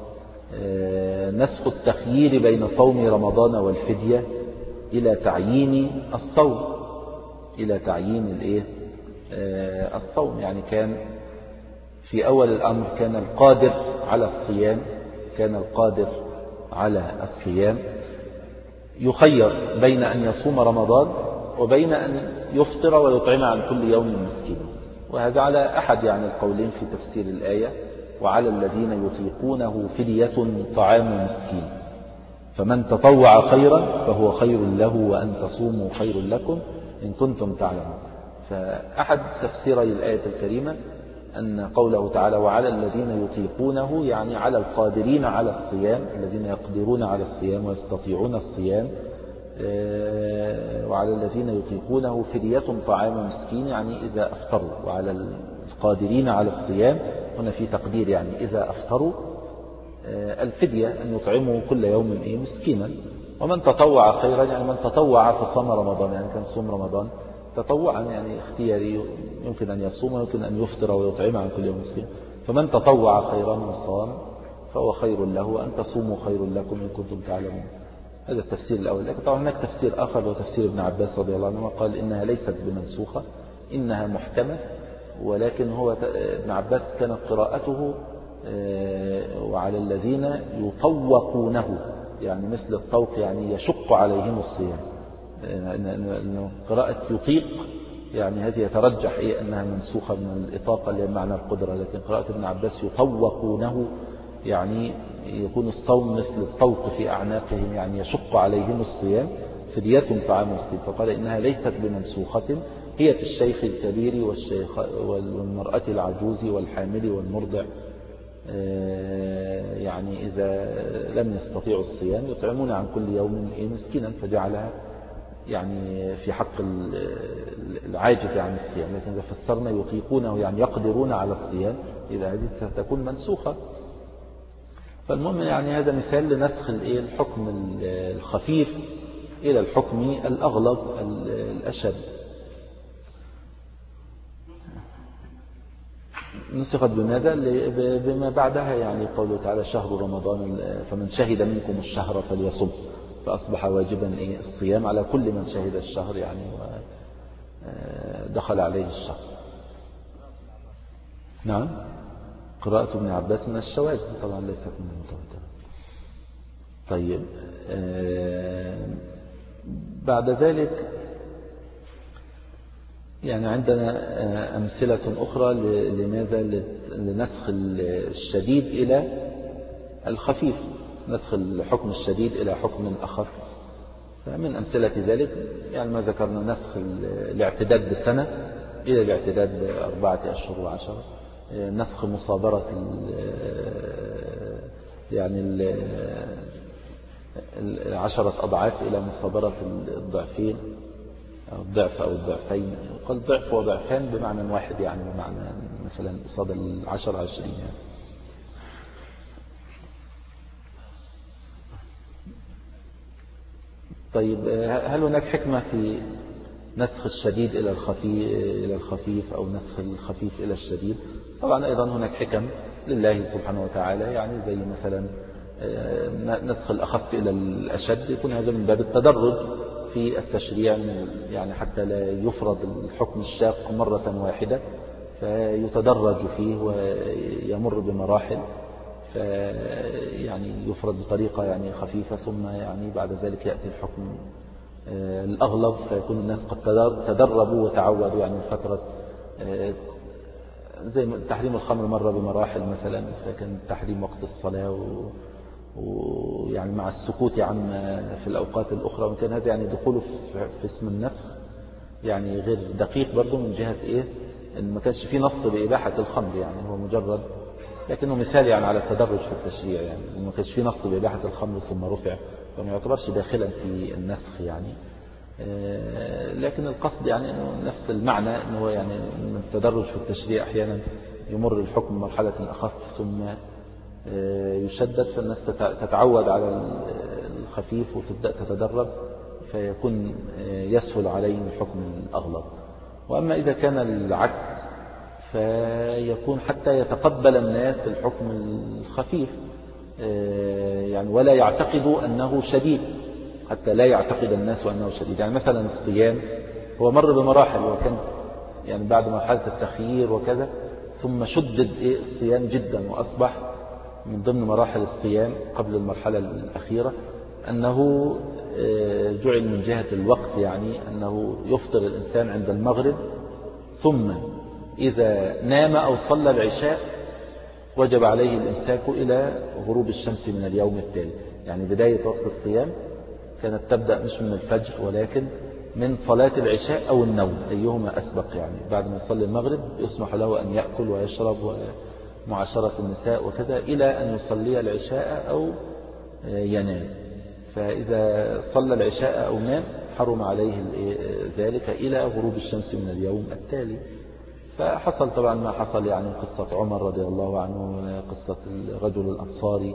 Speaker 1: نسخ التخيير بين صوم رمضان والفدية إلى تعيين الصوم، إلى تعيين الإيه الصوم. يعني كان في أول الأمر كان القادر على الصيام كان القادر على الصيام يخير بين أن يصوم رمضان وبين أن يفطر ويطعم عن كل يوم مسكين، وهذا على أحد يعني القولين في تفسير الآية، وعلى الذين يطيقونه فدية طعام مسكين، فمن تطوع خيرا فهو خير له وأن تصوموا خير لكم إن كنتم تعلمون. فأحد تفسيري الآية الكريمة أن قوله تعالى وعلى الذين يطيقونه يعني على القادرين على الصيام، الذين يقدرون على الصيام ويستطيعون الصيام، وعلى الذين يطيقونه فدية طعام مسكين يعني إذا أفطروا، وعلى القادرين على الصيام هنا في تقدير يعني إذا أفطروا الفدية أن يطعموا كل يوم إيه مسكينا. ومن تطوع خيرا يعني من تطوع فصام رمضان، يعني كان صوم رمضان تطوعا يعني اختياري، يمكن أن يصوم ويمكن أن يفطر ويطعم عن كل يوم مسكين، فمن تطوع خيرا وصام فهو خير له وأن تصوموا خير لكم إن كنتم تعلمون. هذا التفسير الأول. لكن طبعا هناك تفسير آخر وتفسير ابن عباس رضي الله عنه قال إنها ليست بمنسوخة إنها محكمة، ولكن هو ابن عباس كانت قراءته وعلى الذين يطوقونه يعني مثل الطوق يعني يشق عليهم الصيام، إنه قراءة يطيق يعني هذه يترجح إيه أنها منسوخة من الإطاقة لمعنى القدرة، لكن قراءة ابن عباس يطوقونه يعني يكون الصوم مثل الطوق في أعناقهم يعني يشق عليهم الصيام فدية طعام مسكين، فقال إنها ليست بمنسوخة، هي في الشيخ الكبير والشيخ والمرأة العجوز والحامل والمرضع، يعني إذا لم يستطيعوا الصيام يطعمون عن كل يوم مسكينا، فجعلها يعني في حق العاجز عن الصيام. لكن إذا فسرنا يطيقونه يعني يقدرون على الصيام إذا هذه ستكون منسوخة. فالمهم يعني هذا مثال لنسخ الحكم الخفيف إلى الحكم الأغلظ الأشد. نسخت بماذا؟ بما بعدها، يعني قوله تعالى شهر رمضان فمن شهد منكم الشهر فليصم، فأصبح واجبا الصيام على كل من شهد الشهر يعني ودخل عليه الشهر. نعم، قراءة ابن عباس من الشواذ طبعا ليست من المتواتر. طيب بعد ذلك يعني عندنا أمثلة أخرى لماذا لنسخ الشديد إلى الخفيف، نسخ الحكم الشديد إلى حكم أخف. فمن أمثلة ذلك يعني ما ذكرنا نسخ الاعتداد بسنة إلى الاعتداد بأربعة أشهر وعشرة، نسخ مصابرة يعني العشرة أضعاف إلى مصابرة الضعفين أو الضعف أو الضعفين، قال ضعف وضعفان بمعنى واحد يعني بمعنى مثلا قصاد العشر عشرين يعني. طيب هل هناك حكمة في نسخ الشديد إلى الخفيف إلى الخفيف أو نسخ الخفيف إلى الشديد؟ طبعا أيضا هناك حكم لله سبحانه وتعالى، يعني زي مثلا نسخ الأخف إلى الأشد، يكون هذا من باب التدرج في التشريع، يعني حتى لا يفرض الحكم الشاق مرة واحدة، فيتدرج فيه ويمر بمراحل، يعني يفرض بطريقة يعني خفيفة، ثم يعني بعد ذلك يأتي الحكم الأغلظ، فيكون الناس قد تدربوا وتعودوا يعني فترة، زي تحريم الخمر مر بمراحل مثلا، فكان تحريم وقت الصلاة ويعني مع السكوت عن في الأوقات الأخرى، وكان هذا يعني دخوله في اسم النسخ يعني غير دقيق برضه من جهة إيه، إن ما كانش فيه نص بإباحة الخمر، يعني هو مجرد لكنه مثال يعني على التدرج في التشريع، يعني ما كانش فيه نص بإباحة الخمر ثم رفع، فما يعتبرش داخلا في النسخ يعني. لكن القصد يعني إنه نفس المعنى، إنه يعني من التدرج في التشريع أحيانا يمر الحكم مرحلة أخف ثم يشدد، فالناس تتعود على الخفيف وتبدأ تتدرب، فيكون يسهل عليهم الحكم الأغلظ. وأما إذا كان العكس فيكون حتى يتقبل الناس الحكم الخفيف، يعني ولا يعتقدوا أنه شديد، حتى لا يعتقد الناس أنه شديد. يعني مثلا الصيام هو مر بمراحل، وكان يعني بعد مرحلة التخيير وكذا ثم شدد الصيام جدا، وأصبح من ضمن مراحل الصيام قبل المرحلة الأخيرة أنه جعل من جهة الوقت، يعني أنه يفطر الإنسان عند المغرب، ثم إذا نام أو صلى العشاء وجب عليه الإمساك إلى غروب الشمس من اليوم التالي. يعني بداية وقت الصيام كانت تبدأ مش من الفجر ولكن من صلاة العشاء أو النوم، أيهما أسبق. يعني بعد ما يصلي المغرب يسمح له أن يأكل ويشرب ومعاشرة النساء وكذا إلى أن يصلي العشاء أو ينام، فإذا صلى العشاء أو نام حرم عليه ذلك إلى غروب الشمس من اليوم التالي. فحصل طبعا ما حصل، يعني قصة عمر رضي الله عنه، قصة الرجل الأنصاري،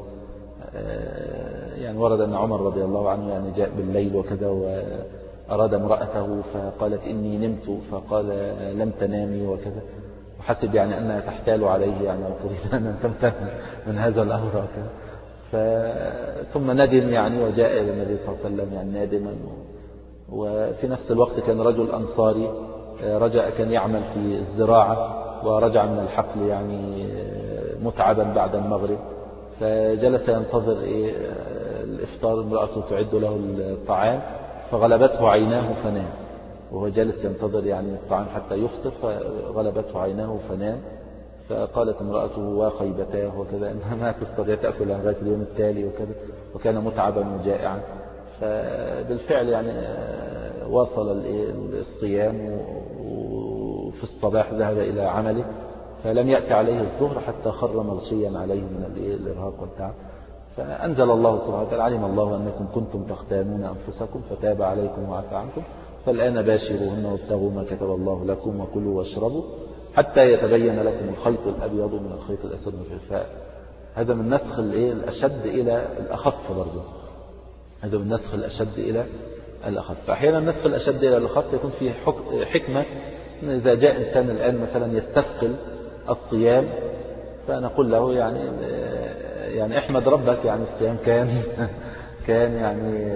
Speaker 1: يعني ورد أن عمر رضي الله عنه يعني جاء بالليل وكذا وأراد امرأته فقالت إني نمت، فقال لم تنامي وكذا، وحسب يعني أنها تحتال عليه، يعني تريد أن تمتنع من هذا الأمر وكذا. ثم ندم يعني وجاء إلى النبي صلى الله عليه وسلم يعني نادما. وفي نفس الوقت كان رجل أنصاري رجع، كان يعمل في الزراعة ورجع من الحقل يعني متعبا بعد المغرب، فجلس ينتظر الإفطار، امرأته تعد له الطعام فغلبته عيناه فنام، وهو جالس ينتظر يعني الطعام حتى يفطر، فغلبته عيناه فنام. فقالت امرأته وخيبتاه وكذا إنها ما تستطيع تأكل لغاية اليوم التالي وكذا، وكان متعبا وجائعا. فبالفعل يعني واصل الصيام، وفي الصباح ذهب إلى عمله، فلم يأتي عليه الظهر حتى خر مغشيا عليه من الإرهاق والتعب. فأنزل الله سبحانه وتعالى: علم الله أنكم كنتم تختانون أنفسكم فتاب عليكم وعفى عنكم فالآن باشروهن وابتغوا ما كتب الله لكم وكلوا واشربوا حتى يتبين لكم الخيط الأبيض من الخيط الأسود من الفاء. هذا من نسخ الأشد إلى الأخف برضه، هذا من نسخ الأشد إلى الأخف. فأحيانا نسخ الأشد إلى الأخف يكون فيه حكمة. إذا جاء إنسان الآن مثلا يستثقل الصيام، فنقول له يعني يعني احمد ربك، يعني الصيام كان كان يعني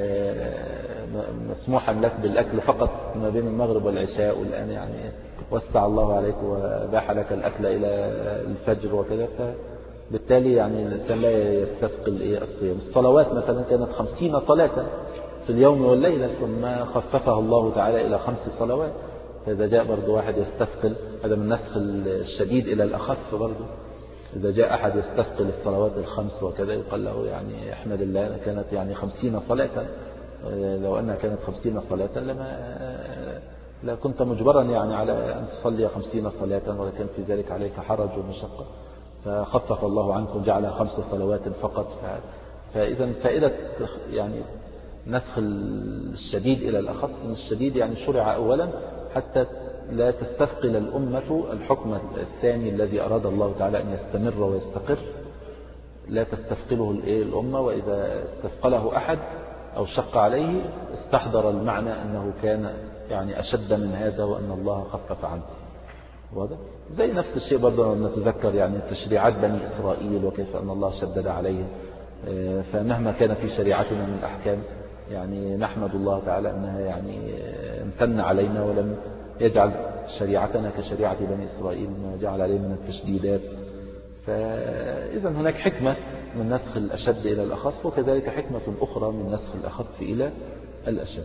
Speaker 1: مسموحا لك بالأكل فقط ما بين المغرب والعشاء، والآن يعني وسع الله عليك وباح لك الأكل إلى الفجر وكذا. فبالتالي يعني الإنسان لا يستثقل إيه الصيام. الصلوات مثلا كانت خمسين صلاة في اليوم والليلة، ثم خففها الله تعالى إلى خمس صلوات. فإذا جاء برضو واحد يستثقل، هذا من نسخ الشديد إلى الأخف برضو. إذا جاء أحد يستثقل الصلوات الخمس وكذا يقال له يعني احمد الله كانت يعني خمسين صلاة، لو أنها كانت خمسين صلاة لما لا كنت مجبرا يعني على أن تصلي خمسين صلاة، ولا كان في ذلك عليك حرج ومشقة، فخفف الله عنك وجعل خمس صلوات فقط. فإذا فائدة يعني نسخ الشديد إلى الأخف، إن الشديد يعني شرع أولا حتى لا تستثقل الأمة الحكم الثاني الذي أراد الله تعالى أن يستمر ويستقر، لا تستثقله الأمة، وإذا استثقله أحد أو شق عليه استحضر المعنى أنه كان يعني أشد من هذا وأن الله خفف عنه. وهذا زي نفس الشيء برضه نتذكر يعني تشريعات بني إسرائيل وكيف أن الله شدد عليه. فمهما كان في شريعتنا من الأحكام يعني نحمد الله تعالى أنها يعني امتن علينا ولم يجعل شريعتنا كشريعة بني إسرائيل ما جعل عليه من التشديدات. فإذا هناك حكمة من نسخ الأشد إلى الأخف، وكذلك حكمة أخرى من نسخ الأخف إلى الأشد.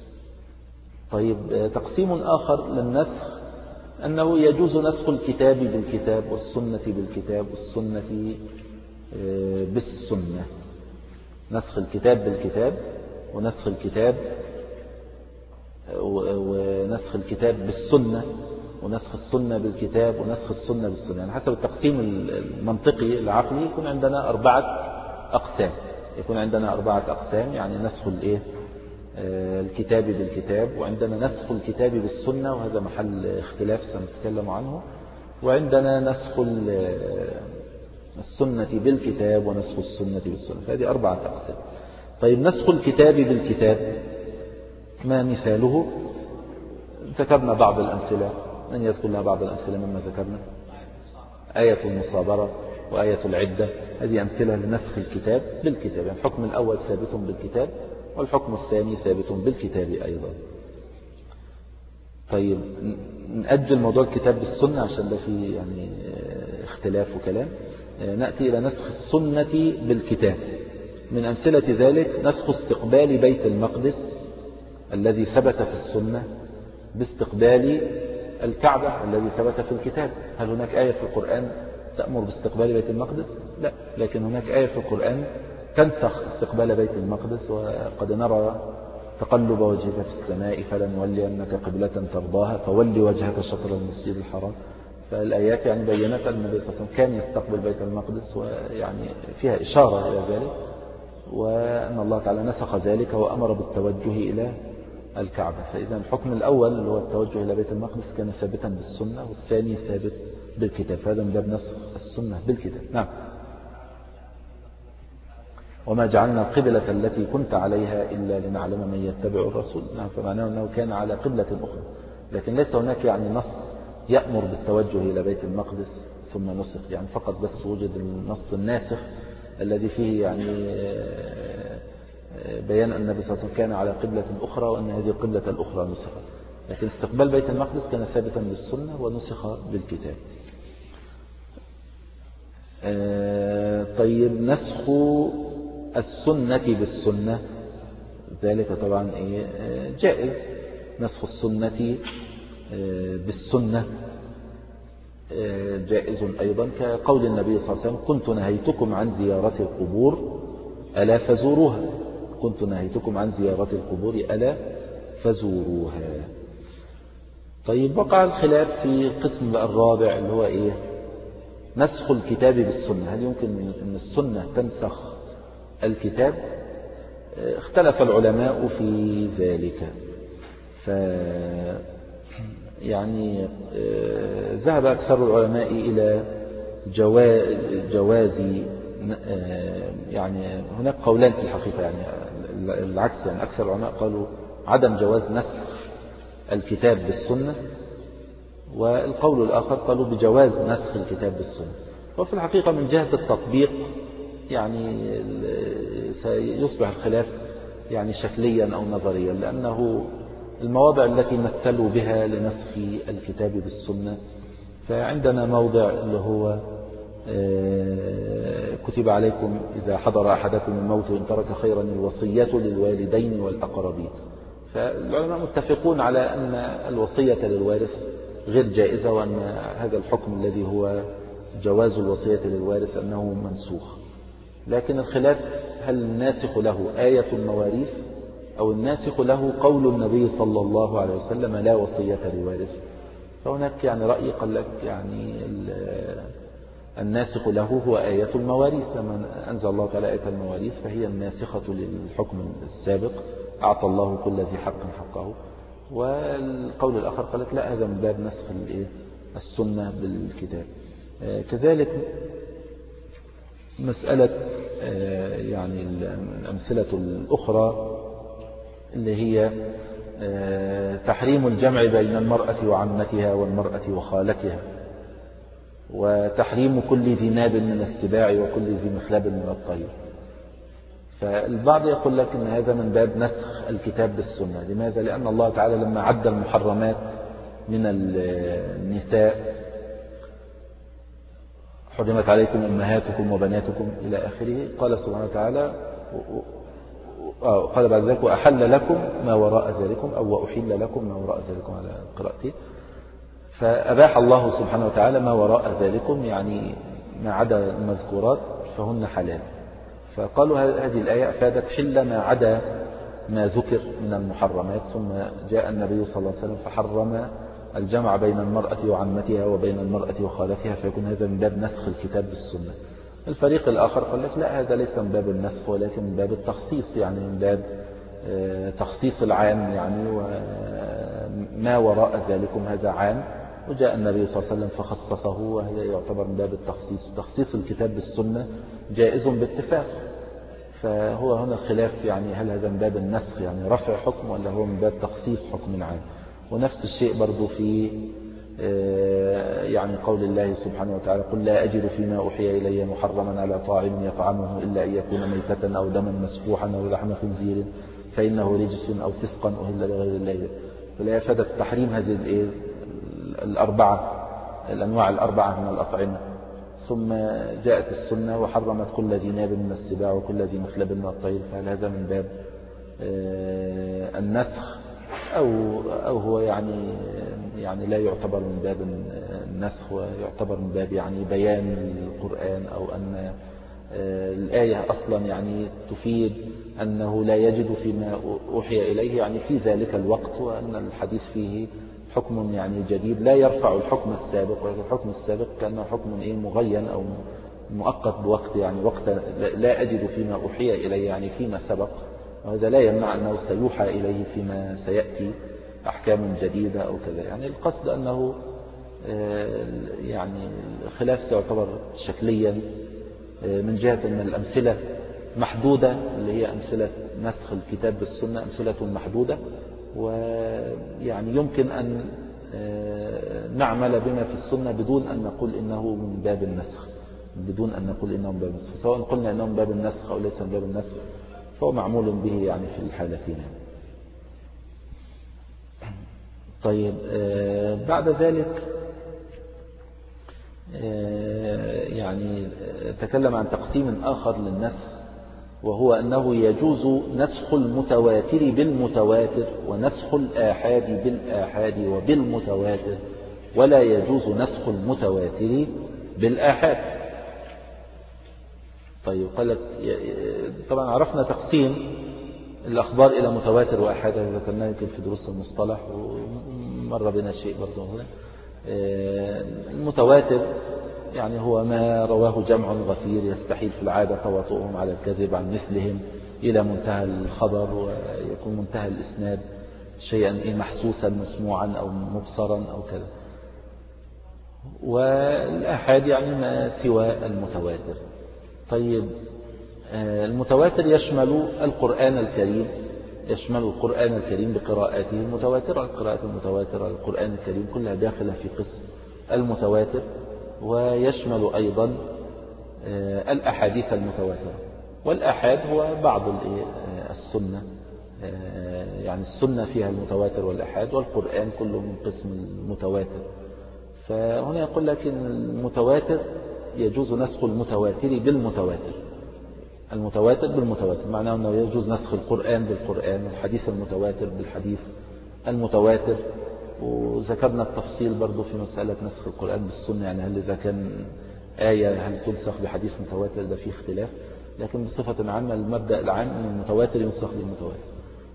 Speaker 1: طيب تقسيم آخر للنسخ أنه يجوز نسخ الكتاب بالكتاب والسنة بالكتاب والسنة بالسنة. نسخ الكتاب بالكتاب ونسخ الكتاب ونسخ الكتاب بالسنة ونسخ السنة بالكتاب ونسخ السنة بالسنة. يعني حسب التقسيم المنطقي العقلي يكون عندنا أربعة أقسام يكون عندنا أربعة أقسام يعني نسخ الإيه الكتاب بالكتاب، وعندنا نسخ الكتاب بالسنة وهذا محل اختلاف سنتكلم عنه، وعندنا نسخ السنة بالكتاب ونسخ السنة بالسنة. هذه أربعة أقسام. طيب نسخ الكتاب بالكتاب ما مثاله؟ ذكرنا بعض الأمثلة، من يذكر لنا بعض الأمثلة مما ذكرنا؟ آية المصابرة وآية العدة، هذه أمثلة لنسخ الكتاب بالكتاب. يعني الحكم الأول ثابت بالكتاب والحكم الثاني ثابت بالكتاب أيضا. طيب نأجل موضوع الكتاب بالسنة عشان ده فيه يعني اختلاف وكلام. نأتي إلى نسخ السنة بالكتاب. من أمثلة ذلك نسخ استقبال بيت المقدس الذي ثبت في السنة باستقبال الكعبة الذي ثبت في الكتاب. هل هناك آية في القرآن تأمر باستقبال بيت المقدس؟ لا، لكن هناك آية في القرآن تنسخ استقبال بيت المقدس. وقد نرى تقلب وجهك في السماء فلنولينك قبلة ترضاها فولي وجهك شطر المسجد الحرام. فالآيات يعني بينت أن النبي صلى الله عليه وسلم كان يستقبل بيت المقدس، ويعني فيها إشارة إلى ذلك، وأن الله تعالى نسخ ذلك وأمر بالتوجه إلى الكعبة. فإذا الحكم الأول اللي هو التوجه إلى بيت المقدس كان ثابتا بالسنة، والثاني ثابت بالكتاب. فهذا من باب نسخ السنة بالكتاب. نعم. وما جعلنا القبلة التي كنت عليها إلا لنعلم من يتبع الرسول. نعم، فمعناه أنه كان على قبلة أخرى، لكن ليس هناك يعني نص يأمر بالتوجه إلى بيت المقدس ثم نسخ، يعني فقط بس وجد النص الناسخ الذي فيه يعني بيان أن النبي صلى الله عليه وسلم كان على قبلة أخرى وأن هذه القبلة الأخرى نسخت. لكن استقبال بيت المقدس كان ثابتا بالسنة ونسخ بالكتاب. طيب نسخ السنة بالسنة ذلك طبعا إيه جائز. نسخ السنة بالسنة جائز أيضا، كقول النبي صلى الله عليه وسلم كنت نهيتكم عن زيارة القبور ألا فزوروها. كنت نهيتكم عن زيارة القبور ألا فزوروها. طيب وقع الخلاف في القسم الرابع اللي هو إيه نسخ الكتاب بالسنة. هل يمكن أن السنة تنسخ الكتاب؟ اختلف العلماء في ذلك. ف يعني ذهب أكثر العلماء إلى جواز، يعني هناك قولان في الحقيقة، يعني العكس، يعني أكثر العلماء قالوا عدم جواز نسخ الكتاب بالسنة، والقول الآخر قالوا بجواز نسخ الكتاب بالسنة. وفي الحقيقة من جهة التطبيق يعني سيصبح الخلاف يعني شكليا أو نظريا، لأنه المواضع التي مثلوا بها لنسخ الكتاب بالسنة، فعندنا موضع اللي هو كتب عليكم إذا حضر أحدكم الموت إن ترك خيرا الوصية للوالدين والأقربين. فالعلماء متفقون على أن الوصية للوارث غير جائزة، وأن هذا الحكم الذي هو جواز الوصية للوارث أنه منسوخ. لكن الخلاف هل الناسخ له آية المواريث أو الناسخ له قول النبي صلى الله عليه وسلم لا وصية لوارث. فهناك يعني رأي قال لك يعني الناسخ له هو آية المواريث، لما أنزل الله تعالى آية المواريث فهي الناسخة للحكم السابق، أعطى الله كل ذي حق حقه. والقول الآخر قال لك لا، هذا من باب نسخ السنة بالكتاب. كذلك مسألة يعني الأمثلة الأخرى اللي هي تحريم الجمع بين المرأة وعمتها والمرأة وخالتها، وتحريم كل ذي ناب من السباع وكل ذي مخلب من الطير. فالبعض يقول لك إن هذا من باب نسخ الكتاب بالسنة. لماذا؟ لأن الله تعالى لما عد المحرمات من النساء حرمت عليكم أمهاتكم وبناتكم إلى آخره، قال سبحانه وتعالى قال بعد ذلك وأحل لكم ما وراء ذلكم، أو وأحل لكم ما وراء ذلكم على قراءتي. فأباح الله سبحانه وتعالى ما وراء ذلكم، يعني ما عدا المذكورات فهن حلال. فقالوا هذه الآية أفادت حل ما عدا ما ذكر من المحرمات. ثم جاء النبي صلى الله عليه وسلم فحرم الجمع بين المرأة وعمتها وبين المرأة وخالتها، فيكون هذا من باب نسخ الكتاب بالسنة. الفريق الآخر قال لك لا، هذا ليس من باب النسخ ولكن من باب التخصيص، يعني من باب تخصيص العام، يعني وما وراء ذلكم هذا عام، وجاء النبي صلى الله عليه وسلم فخصصه، وهي يعتبر من باب التخصيص. تخصيص الكتاب بالسنة جائز باتفاق. فهو هنا الخلاف، يعني هل هذا من باب النسخ يعني رفع حكم، ولا هو من باب تخصيص حكم عام. ونفس الشيء برضو في يعني قول الله سبحانه وتعالى قل لا أجد فيما أوحي إلي محرما على طاعم يطعمه إلا أن يكون ميتة أو دما مسفوحا أو لحم خنزير فإنه رجس أو فسقا أهل لغير الله. فلا أفادت تحريم هذه الأربعة الأنواع الأربعة من الأطعمة. ثم جاءت السنة وحرمت كل ذي ناب من السباع وكل ذي مخلب من الطير. فهل هذا من باب النسخ أو أو هو يعني يعني لا يعتبر من باب النسخ، ويعتبر من باب يعني بيان القرآن، أو أن الآية أصلا يعني تفيد أنه لا يجد فيما أوحي إليه يعني في ذلك الوقت، وأن الحديث فيه حكم يعني جديد لا يرفع الحكم السابق، ولكن الحكم السابق كأنه حكم إيه مغين أو مؤقت بوقت، يعني وقت لا أجد فيما أوحي إليه يعني فيما سبق. وهذا لا يمنع أنه سيوحى إليه فيما سيأتي أحكام جديدة أو كذا. يعني القصد أنه يعني الخلاف سيعتبر شكليا من جهة أن الأمثلة محدودة، اللي هي أمثلة نسخ الكتاب بالسنة أمثلة محدودة، ويعني يمكن أن نعمل بما في السنة بدون أن نقول إنه من باب النسخ، بدون أن نقول إنه من باب النسخ. سواء قلنا إنه من باب النسخ أو ليس من باب النسخ فهو معمول به يعني في الحالتين. طيب بعد ذلك يعني تكلم عن تقسيم آخر للنسخ، وهو أنه يجوز نسخ المتواتر بالمتواتر ونسخ الآحاد بالآحاد وبالمتواتر، ولا يجوز نسخ المتواتر بالآحاد. طيب قال لك طبعا عرفنا تقسيم الأخبار إلى متواتر وآحاد، هذا ذكرناه يمكن في دروس المصطلح ومر بنا شيء برضه هنا. المتواتر يعني هو ما رواه جمع غفير يستحيل في العادة تواطؤهم على الكذب عن مثلهم إلى منتهى الخبر، ويكون منتهى الإسناد شيئا محسوسا مسموعا أو مبصرا أو كذا. والآحاد يعني ما سوى المتواتر. طيب المتواتر يشمل القرآن الكريم، يشمل القرآن الكريم بقراءاته المتواترة، القراءات المتواترة القرآن الكريم كلها داخلة في قسم المتواتر. ويشمل أيضا الأحاديث المتواترة. والأحاد هو بعض السنة، يعني السنة فيها المتواتر والأحاد، والقرآن كله من قسم المتواتر. فهنا يقول لك إن المتواتر يجوز نسخ المتواتر بالمتواتر، المتواتر بالمتواتر معناه أنه يجوز نسخ القرآن بالقرآن والحديث المتواتر بالحديث المتواتر. وذكرنا التفصيل برضو في مسألة نسخ القرآن بالسنة، يعني هل إذا كان آية هل تنسخ بحديث متواتر، ده فيه اختلاف، لكن بصفة عامة المبدأ العام أن المتواتر ينسخ بالمتواتر.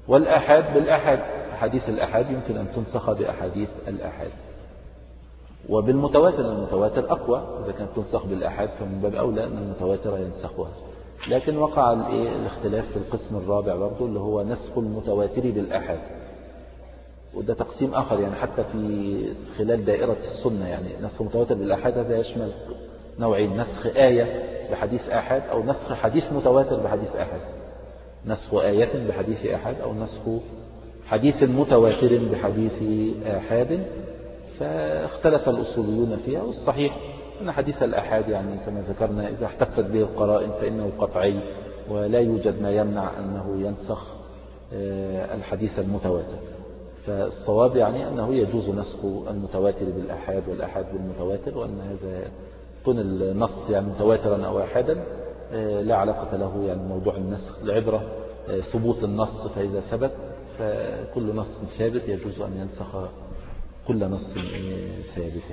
Speaker 1: والآحاد بالآحاد، أحاديث الآحاد يمكن أن تنسخ بأحاديث الآحاد. وبالمتواتر، المتواتر أقوى، إذا كانت تنسخ بالآحاد فمن باب أولى أن المتواتر ينسخها. لكن وقع الاختلاف في القسم الرابع برضو اللي هو نسخ المتواتر بالآحاد، وده تقسيم آخر يعني حتى في خلال دائرة السنة. يعني نسخ المتواتر بالآحاد هذا يشمل نوعين: نسخ آية بحديث آحاد، أو نسخ حديث متواتر بحديث آحاد. نسخ آية بحديث آحاد أو نسخ حديث متواتر بحديث آحاد. فاختلف الأصوليون فيها، والصحيح أن حديث الآحاد يعني كما ذكرنا إذا احتفت به القرائن فإنه قطعي، ولا يوجد ما يمنع أنه ينسخ الحديث المتواتر. فالصواب يعني أنه يجوز نسخ المتواتر بالآحاد والآحاد بالمتواتر، وأن هذا يكون النص يعني متواترا أو آحادا لا علاقة له يعني موضوع النسخ. العبرة ثبوت النص، فإذا ثبت فكل نص ثابت يجوز أن ينسخ كل نص ثابت.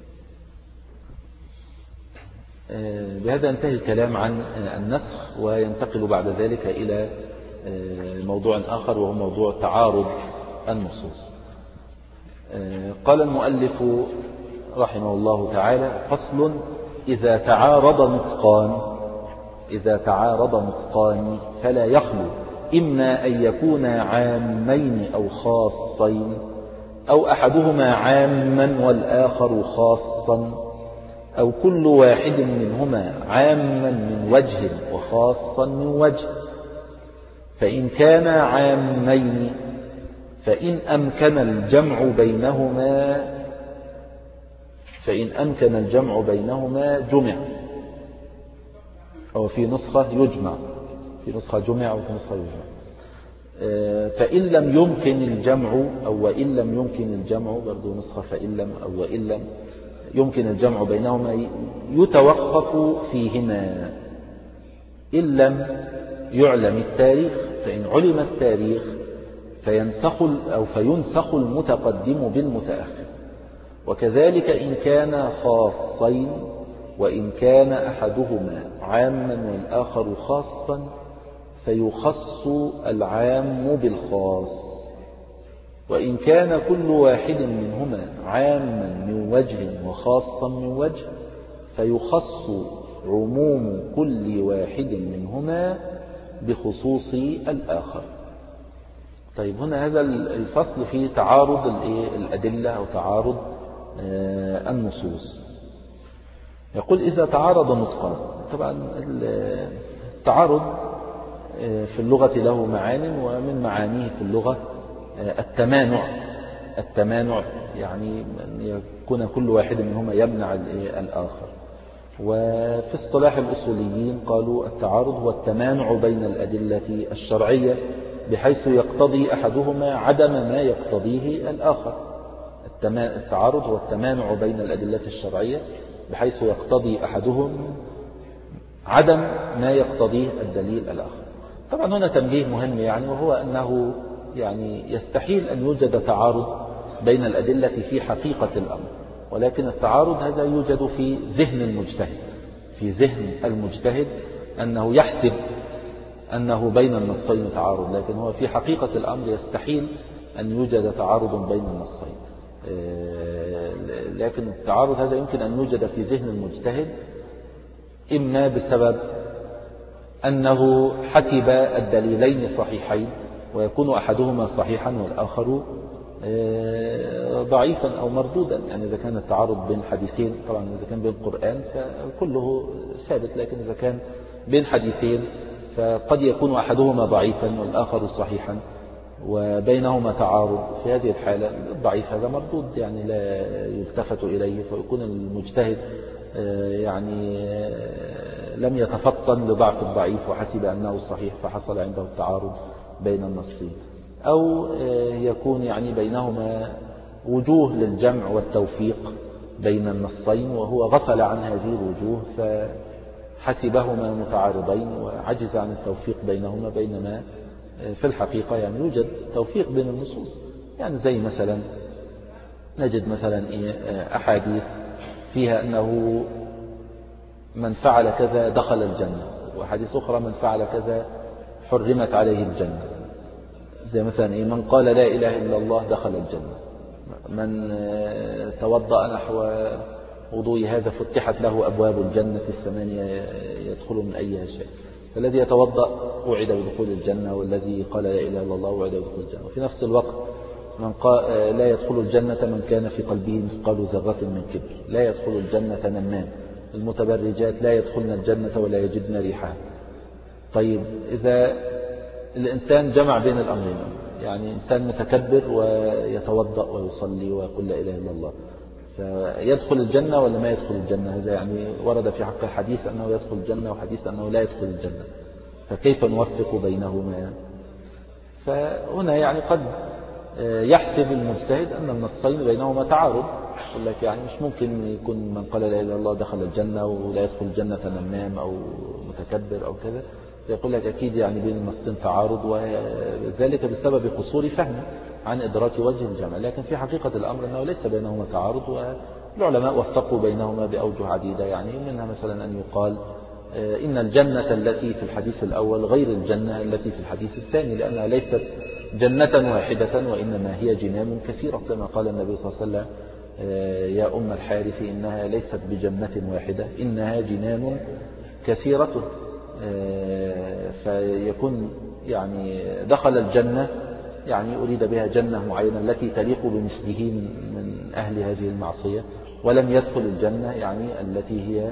Speaker 1: بهذا انتهي الكلام عن النسخ، وينتقل بعد ذلك إلى موضوع آخر وهو موضوع تعارض النصوص. قال المؤلف رحمه الله تعالى: فصل: إذا تعارض نطقان إذا تعارض نطقان فلا يخلو إما أن يكونا عامين أو خاصين، أو أحدهما عاما والآخر خاصا، أو كل واحد منهما عاما من وجه وخاصا من وجه. فإن كانا عامين فإن أمكن الجمع بينهما فإن أمكن الجمع بينهما جمع، أو في نسخة يجمع، في نسخة جمع أو في نسخة يجمع. فإن لم يمكن الجمع أو وإن لم يمكن الجمع، برضو نسخة فإن لم أو وإن لم يمكن الجمع بينهما يتوقف فيهما إن لم يعلم التاريخ. فإن علم التاريخ فينسخ أو فينسخ المتقدم بالمتأخر. وكذلك إن كان خاصين، وإن كان أحدهما عاما والآخر خاصا فيخص العام بالخاص. وإن كان كل واحد منهما عاما من وجه وخاصا من وجه فيخص عموم كل واحد منهما بخصوص الآخر. طيب، هنا هذا الفصل فيه تعارض الأدلة أو تعارض النصوص. يقول: إذا تعارض نطقان. طبعا التعارض في اللغة له معان، ومن معانيه في اللغة التمانع. التمانع يعني أن يكون كل واحد منهما يمنع الآخر. وفي اصطلاح الأصوليين قالوا: التعارض هو التمانع بين الأدلة الشرعية بحيث يقتضي أحدهما عدم ما يقتضيه الآخر. التعارض هو التمانع بين الأدلة الشرعية بحيث يقتضي أحدهم عدم ما يقتضيه الدليل الآخر. طبعا هنا تنبيه مهم يعني، وهو أنه يعني يستحيل أن يوجد تعارض بين الأدلة في حقيقة الأمر، ولكن التعارض هذا يوجد في ذهن المجتهد في ذهن المجتهد أنه يحسب أنه بين النصين تعارض، لكن هو في حقيقة الأمر يستحيل أن يوجد تعارض بين النصين. لكن التعارض هذا يمكن أن يوجد في ذهن المجتهد إما بسبب أنه حسب الدليلين صحيحين ويكون أحدهما صحيحا والآخر ضعيفا أو مردودا. يعني إذا كان التعارض بين حديثين، طبعا إذا كان بين القرآن فكله ثابت، لكن إذا كان بين حديثين فقد يكون أحدهما ضعيفا والآخر صحيحا وبينهما تعارض. في هذه الحالة الضعيف هذا مردود، يعني لا يلتفت إليه، فيكون المجتهد يعني لم يتفطن لضعف الضعيف وحسب أنه صحيح فحصل عنده التعارض بين النصين. أو يكون يعني بينهما وجوه للجمع والتوفيق بين النصين وهو غفل عن هذه الوجوه فحسبهما متعارضين وعجز عن التوفيق بينهما، بينما في الحقيقة يعني يوجد توفيق بين النصوص. يعني زي مثلا نجد مثلا أحاديث فيها أنه من فعل كذا دخل الجنة، وحديث أخرى من فعل كذا حرمت عليه الجنة. زي مثلا إيه من قال لا إله إلا الله دخل الجنة، من توضأ نحو وضوء هذا فتحت له أبواب الجنة الثمانية يدخل من أيها شيء. فالذي يتوضأ وعد بدخول الجنة، والذي قال لا إله إلا الله وعد بدخول الجنة. وفي نفس الوقت من قال لا يدخل الجنة من كان في قلبه مثقال ذرة من كبر، لا يدخل الجنة نمام، المتبرجات لا يدخلن الجنة ولا يجدن ريحها. طيب إذا الإنسان جمع بين الأمرين، يعني إنسان متكبر ويتوضأ ويصلي ويقول لا إله إلا الله، فيدخل الجنة ولا ما يدخل الجنة؟ هذا يعني ورد في حق الحديث أنه يدخل الجنة وحديث أنه لا يدخل الجنة، فكيف نوفق بينهما؟ فهنا يعني قد يحسب المجتهد أن النصين بينهما تعارض، يقول لك يعني مش ممكن يكون من قال لا إله إلا الله دخل الجنة ولا يدخل الجنة نمام أو متكبر أو كذا، يقول لك أكيد يعني بين النصين تعارض، وذلك بسبب قصور فهم عن إدراك وجه الجمع. لكن في حقيقة الأمر أنه ليس بينهما تعارض، والعلماء وفقوا بينهما بأوجه عديدة، يعني منها مثلا أن يقال إن الجنة التي في الحديث الأول غير الجنة التي في الحديث الثاني، لأنها ليست جنة واحدة وإنما هي جنان كثيرة، كما قال النبي صلى الله عليه وسلم يا أم الحارث إنها ليست بجنة واحدة إنها جنان كثيرة. فيكون يعني دخل الجنة يعني أريد بها جنة معينة التي تليق بمثله من أهل هذه المعصية، ولم يدخل الجنة يعني التي هي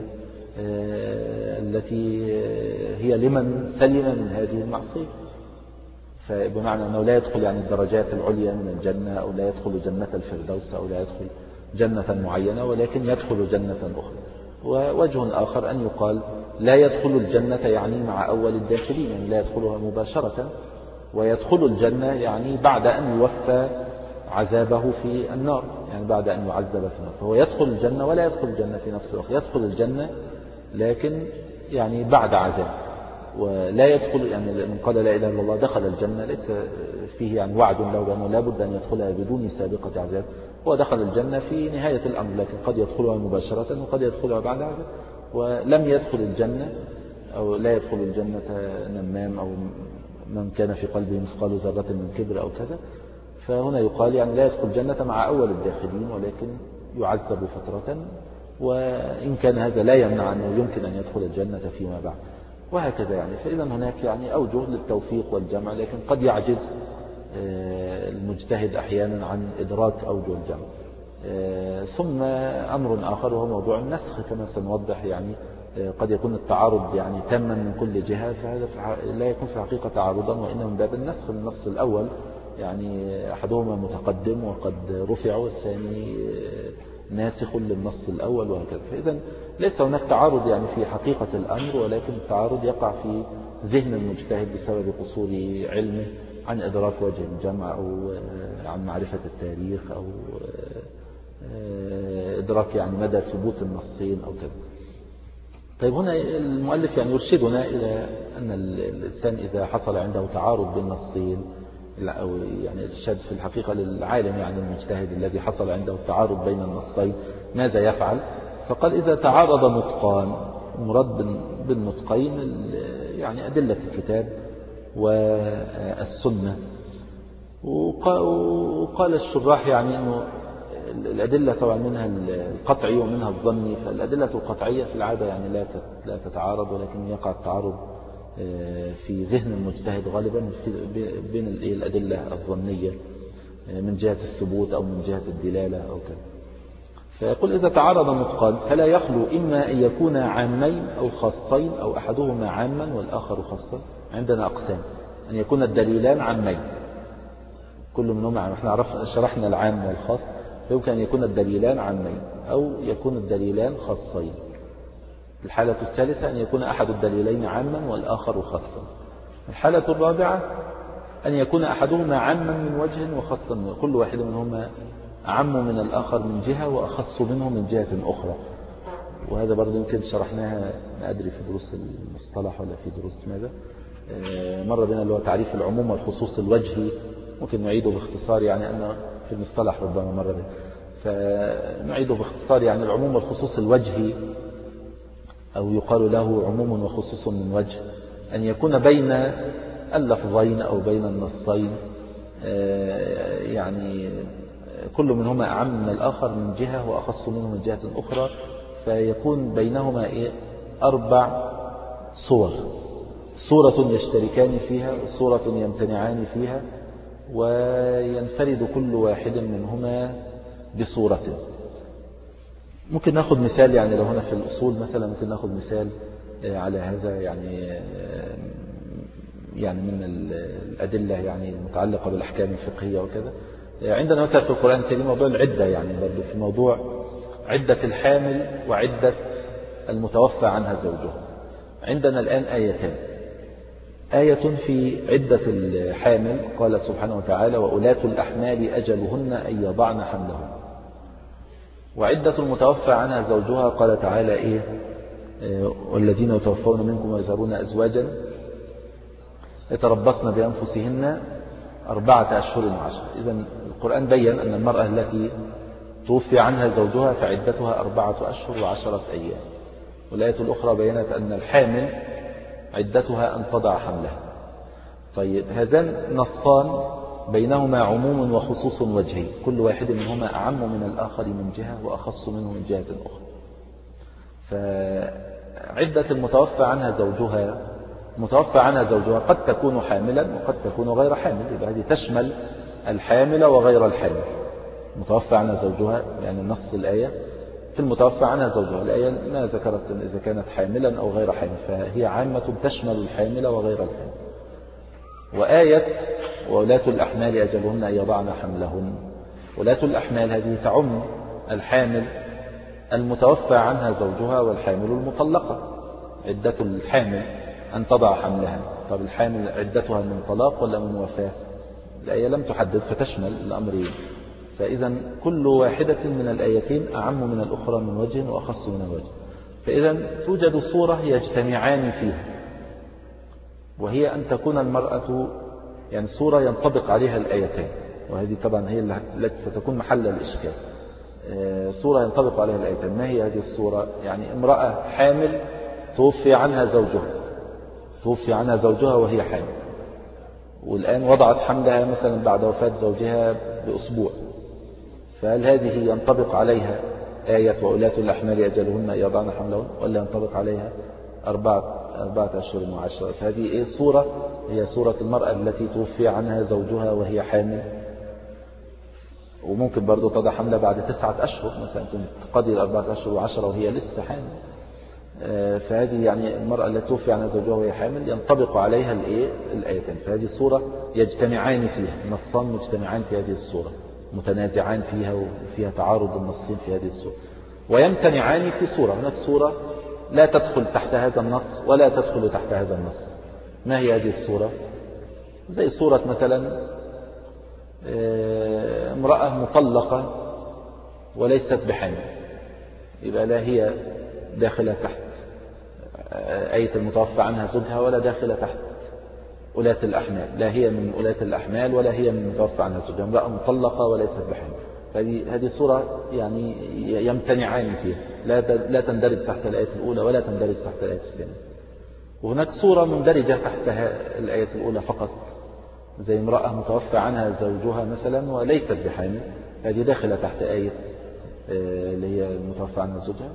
Speaker 1: التي هي لمن سلم من هذه المعصية. فبمعنى أنه لا يدخل يعني الدرجات العليا من الجنة، أو لا يدخل جنة الفردوس، أو لا يدخل جنة معينة، ولكن يدخل جنة أخرى. ووجه آخر أن يقال لا يدخل الجنة يعني مع أول الداخلين، يعني لا يدخلها مباشرة، ويدخل الجنة يعني بعد أن يوفى عذابه في النار، يعني بعد أن يعذب في النار، فهو يدخل الجنة ولا يدخل الجنة في نفس الوقت، يدخل الجنة لكن يعني بعد عذاب. ولا يدخل يعني من قال لا إله إلا الله دخل الجنة ليس فيه يعني وعد له بأنه لا بد أن يدخلها بدون سابقة عذاب، هو دخل الجنة في نهاية الأمر، لكن قد يدخلها مباشرة وقد يدخلها بعد عذاب. ولم يدخل الجنة أو لا يدخل الجنة نمام أو من كان في قلبه مثقال ذرة من كبر أو كذا، فهنا يقال يعني لا يدخل الجنة مع أول الداخلين، ولكن يعذب فترة، وإن كان هذا لا يمنع أنه يمكن أن يدخل الجنة فيما بعد، وهكذا يعني. فإذا هناك يعني أوجه للتوفيق والجمع، لكن قد يعجز المجتهد أحيانا عن إدراك أوجه الجمع. ثم أمر آخر وهو موضوع النسخ كما سنوضح، يعني قد يكون التعارض يعني تاما من كل جهة، فهذا لا يكون في الحقيقة تعارضا، وإنه من باب النسخ. النص الأول يعني أحدهما متقدم وقد رفع، والثاني ناسخ للنص الأول، وهكذا. فإذا ليس هناك تعارض يعني في حقيقة الأمر، ولكن التعارض يقع في ذهن المجتهد بسبب قصور علمه عن إدراك وجه الجمع، أو عن معرفة التاريخ، أو إدراك يعني مدى ثبوت النصين أو كذا. طيب هنا المؤلف يعني يرشدنا إلى أن الإنسان إذا حصل عنده تعارض بين نصين، أو يعني الشد في الحقيقة للعالم يعني المجتهد الذي حصل عنده التعارض بين النصين ماذا يفعل؟ فقال إذا تعارض نطقان، مراد بالنطقين يعني أدلة الكتاب والسنة. وقال الشراح يعني أنه الأدلة طبعا منها القطعي ومنها الظني، فالأدلة القطعية في العادة يعني لا لا تتعارض، ولكن يقع التعارض في ذهن المجتهد غالبا بين الأدلة الظنية من جهة الثبوت أو من جهة الدلالة أو كذا. فيقول إذا تعارض نطقان فلا يخلو إما أن يكون عامين أو خاصين، أو أحدهما عاما والآخر خاصا. عندنا أقسام: أن يكون الدليلان عامين كل منهما عام، احنا عرفنا شرحنا العام والخاص، فيمكن أن يكون الدليلان عامين أو يكون الدليلان خاصين. الحالة الثالثة أن يكون أحد الدليلين عاما والآخر خاصا. الحالة الرابعة أن يكون أحدهما عاما من وجه وخاصا من، كل واحد منهما أعم من الآخر من جهة وأخص منه من جهة أخرى. وهذا برضو يمكن شرحناها ما أدري في دروس المصطلح ولا في دروس ماذا، مر بنا اللي هو تعريف العموم والخصوص الوجهي، ممكن نعيده باختصار، يعني أنه في المصطلح ربما مر بنا، فنعيده باختصار. يعني العموم والخصوص الوجهي، أو يقال له عموم وخصوص من وجه، أن يكون بين اللفظين أو بين النصين يعني كل منهما أعم من الآخر من جهة وأخص منه من جهة أخرى، فيكون بينهما إيه أربع صور: صورة يشتركان فيها، صورة يمتنعان فيها، وينفرد كل واحد منهما بصورة. ممكن ناخذ مثال، يعني لو هنا في الأصول مثلا ممكن ناخذ مثال على هذا، يعني يعني من الأدلة يعني المتعلقة بالأحكام الفقهية وكذا. عندنا مثلا في القرآن الكريم موضوع العدة، يعني برضه في موضوع عدة الحامل وعدة المتوفى عنها زوجها. عندنا الآن آيتان: آية في عدة الحامل قال سبحانه وتعالى: وأولاة الأحمال أجلهن أن يضعن حملهن. وعدة المتوفى عنها زوجها قال تعالى إيه: والذين يتوفون منكم ويذرون أزواجا يتربصن بأنفسهن أربعة أشهر وعشرة. إذن القرآن بيّن أن المرأة التي توفي عنها زوجها فعدتها أربعة أشهر وعشرة أيام. والآية الأخرى بيّنت أن الحامل عدتها أن تضع حملها. طيب، هذان نصان بينهما عموم وخصوص وجهي، كل واحد منهما أعم من الآخر من جهة وأخص منه من جهة أخرى. فعدة المتوفى عنها زوجها متوفى عنها زوجها قد تكون حاملا وقد تكون غير حامل، يبقى هذه تشمل الحامل وغير الحامل. متوفى عنها زوجها يعني نص الآية في المتوفى عنها زوجها، الآية ما ذكرت إذا كانت حاملا أو غير حامل، فهي عامة تشمل الحامل وغير الحامل. وآية وولاة الأحمال أجلهن أن يضعن حملهن، ولاة الأحمال هذه تعم الحامل المتوفى عنها زوجها والحامل المطلقة. عدة الحامل أن تضع حملها. طب الحامل عدتها من طلاق ولا من وفاة؟ الآية لم تحدد فتشمل الأمرين. فإذا كل واحدة من الآيتين أعم من الأخرى من وجه وأخص من وجه. فإذا توجد صورة يجتمعان فيها، وهي أن تكون المرأة يعني صورة ينطبق عليها الآيتين، وهذه طبعا هي التي ستكون محل الإشكال. صورة ينطبق عليها الآيتين. ما هي هذه الصورة؟ يعني امرأة حامل توفي عنها زوجها توفي عنها زوجها وهي حامل، والآن وضعت حملها مثلا بعد وفاة زوجها بأسبوع، فهل هذه ينطبق عليها آية وأولاة الأحمال أجلهن أن يضعن حملهن، ولا ينطبق عليها أربعة أربعة أشهر وعشرة؟ فهذه إيه صورة؟ هي صورة المرأة التي توفي عنها زوجها وهي حامل، وممكن برضو تضع حملها بعد تسعة أشهر مثلا، تقضي الأربعة أشهر وعشرة وهي لسه حامل. فهذه يعني المرأة التي توفي عنها زوجها وهي حامل ينطبق عليها الإيه الآيتين. فهذه صورة يجتمعان فيها، نصان مجتمعان في هذه الصورة، متنازعان فيها وفيها تعارض النصين في هذه الصورة، ويمتنعان في صورة. هناك صورة لا تدخل تحت هذا النص ولا تدخل تحت هذا النص. ما هي هذه الصورة؟ زي صورة مثلا امرأة مطلقة وليست بحامل، يبقى لا هي داخلة تحت آية المتوفى عنها زوجها ولا داخلة تحت أولاة الأحمال، لا هي من أولاة الأحمال ولا هي من المتوفى عنها زوجها، امرأة مطلقة وليست بحامل. فهذه هذه صورة يعني يمتنعان فيها، لا لا تندرج تحت الآية الأولى ولا تندرج تحت الآية الثانية. وهناك صورة مندرجة تحتها الآية الأولى فقط، زي امرأة متوفى عنها زوجها مثلا وليست بحامل، هذه داخلة تحت آية اللي هي المتوفى عنها زوجها،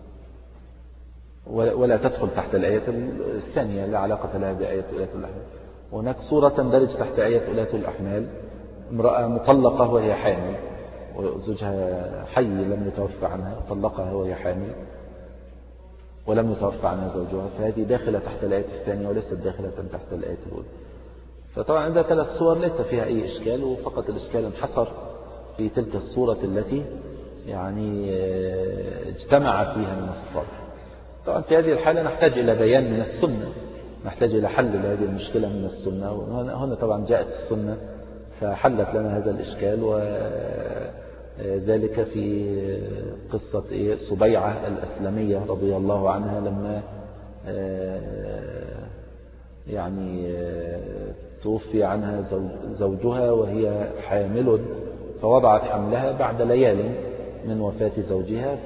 Speaker 1: ولا تدخل تحت الآية الثانية، لا علاقة لها بآية أولاة الأحمال. وهناك صورة تندرج تحت آية أولاة الأحمال، امرأة مطلقة وهي حامل وزوجها حي لم يتوفى عنها، طلقها وهي حامل ولم يتوفى عنها زوجها، فهذه داخلة تحت الآية الثانية وليست داخلة تحت الآية الأولى. فطبعا عندها ثلاث صور ليس فيها أي إشكال، وفقط الإشكال انحصر في تلك الصورة التي يعني اجتمع فيها من الصالح. طبعا في هذه الحالة نحتاج إلى بيان من السنة، نحتاج إلى حل لهذه المشكلة من السنة، وهنا طبعا جاءت السنة فحلت لنا هذا الإشكال، وذلك في قصة سبيعة الأسلمية رضي الله عنها لما يعني توفي عنها زوجها وهي حامل، فوضعت حملها بعد ليال من وفاة زوجها،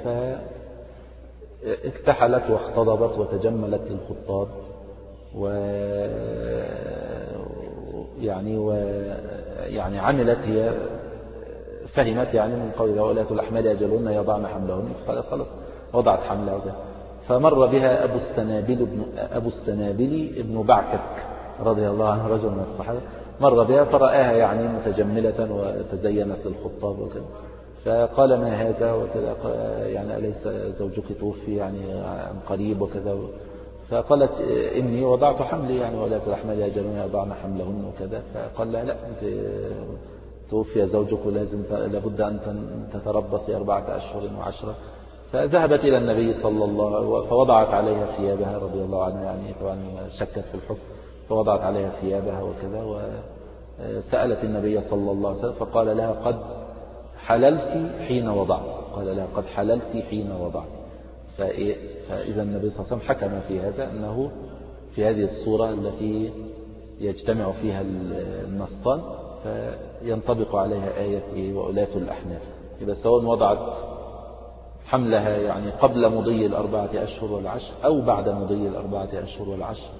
Speaker 1: فاكتحلت واختضبت وتجملت للخطاب، يعني ويعني عملت هي فهمت يعني من قول ولاة الأحمال أجلهن يضعن حملهن، خلاص وضعت حملها. فمر بها أبو السنابل ابن أبو السنابل ابن بعكك رضي الله عنه، رجل من الصحابة، مر بها فرآها يعني متجملة وتزينت للخطاب وكذا، فقال ما هذا وكذا، يعني أليس زوجك توفي يعني عن قريب وكذا؟ فقالت إني وضعت حملي يعني ولاة الأحمال أجلهن يضعن حملهن وكذا. فقال لا لا، توفي زوجك لازم لابد أن تتربصي أربعة أشهر وعشرة. فذهبت إلى النبي صلى الله عليه وسلم فوضعت عليها ثيابها رضي الله عنها، يعني طبعا شكت في الحكم، فوضعت عليها ثيابها وكذا، وسألت النبي صلى الله عليه وسلم فقال لها قد حللت حين وضعت، قال لها قد حللت حين وضعت. فإذا النبي صلى الله عليه وسلم حكم في هذا أنه في هذه الصورة التي يجتمع فيها النصان فينطبق عليها آية وأولاة الأحمال. إذا سواء وضعت حملها يعني قبل مضي الأربعة أشهر والعشر أو بعد مضي الأربعة أشهر والعشر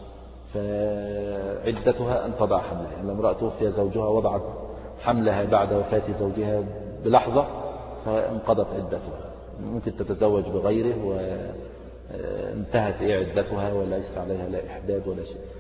Speaker 1: فعدتها أن تضع حملها. يعني امرأة توفي زوجها وضعت حملها بعد وفاة زوجها بلحظة فانقضت عدتها، ممكن تتزوج بغيره وانتهت عدتها وليس عليها لا إحداد ولا شيء.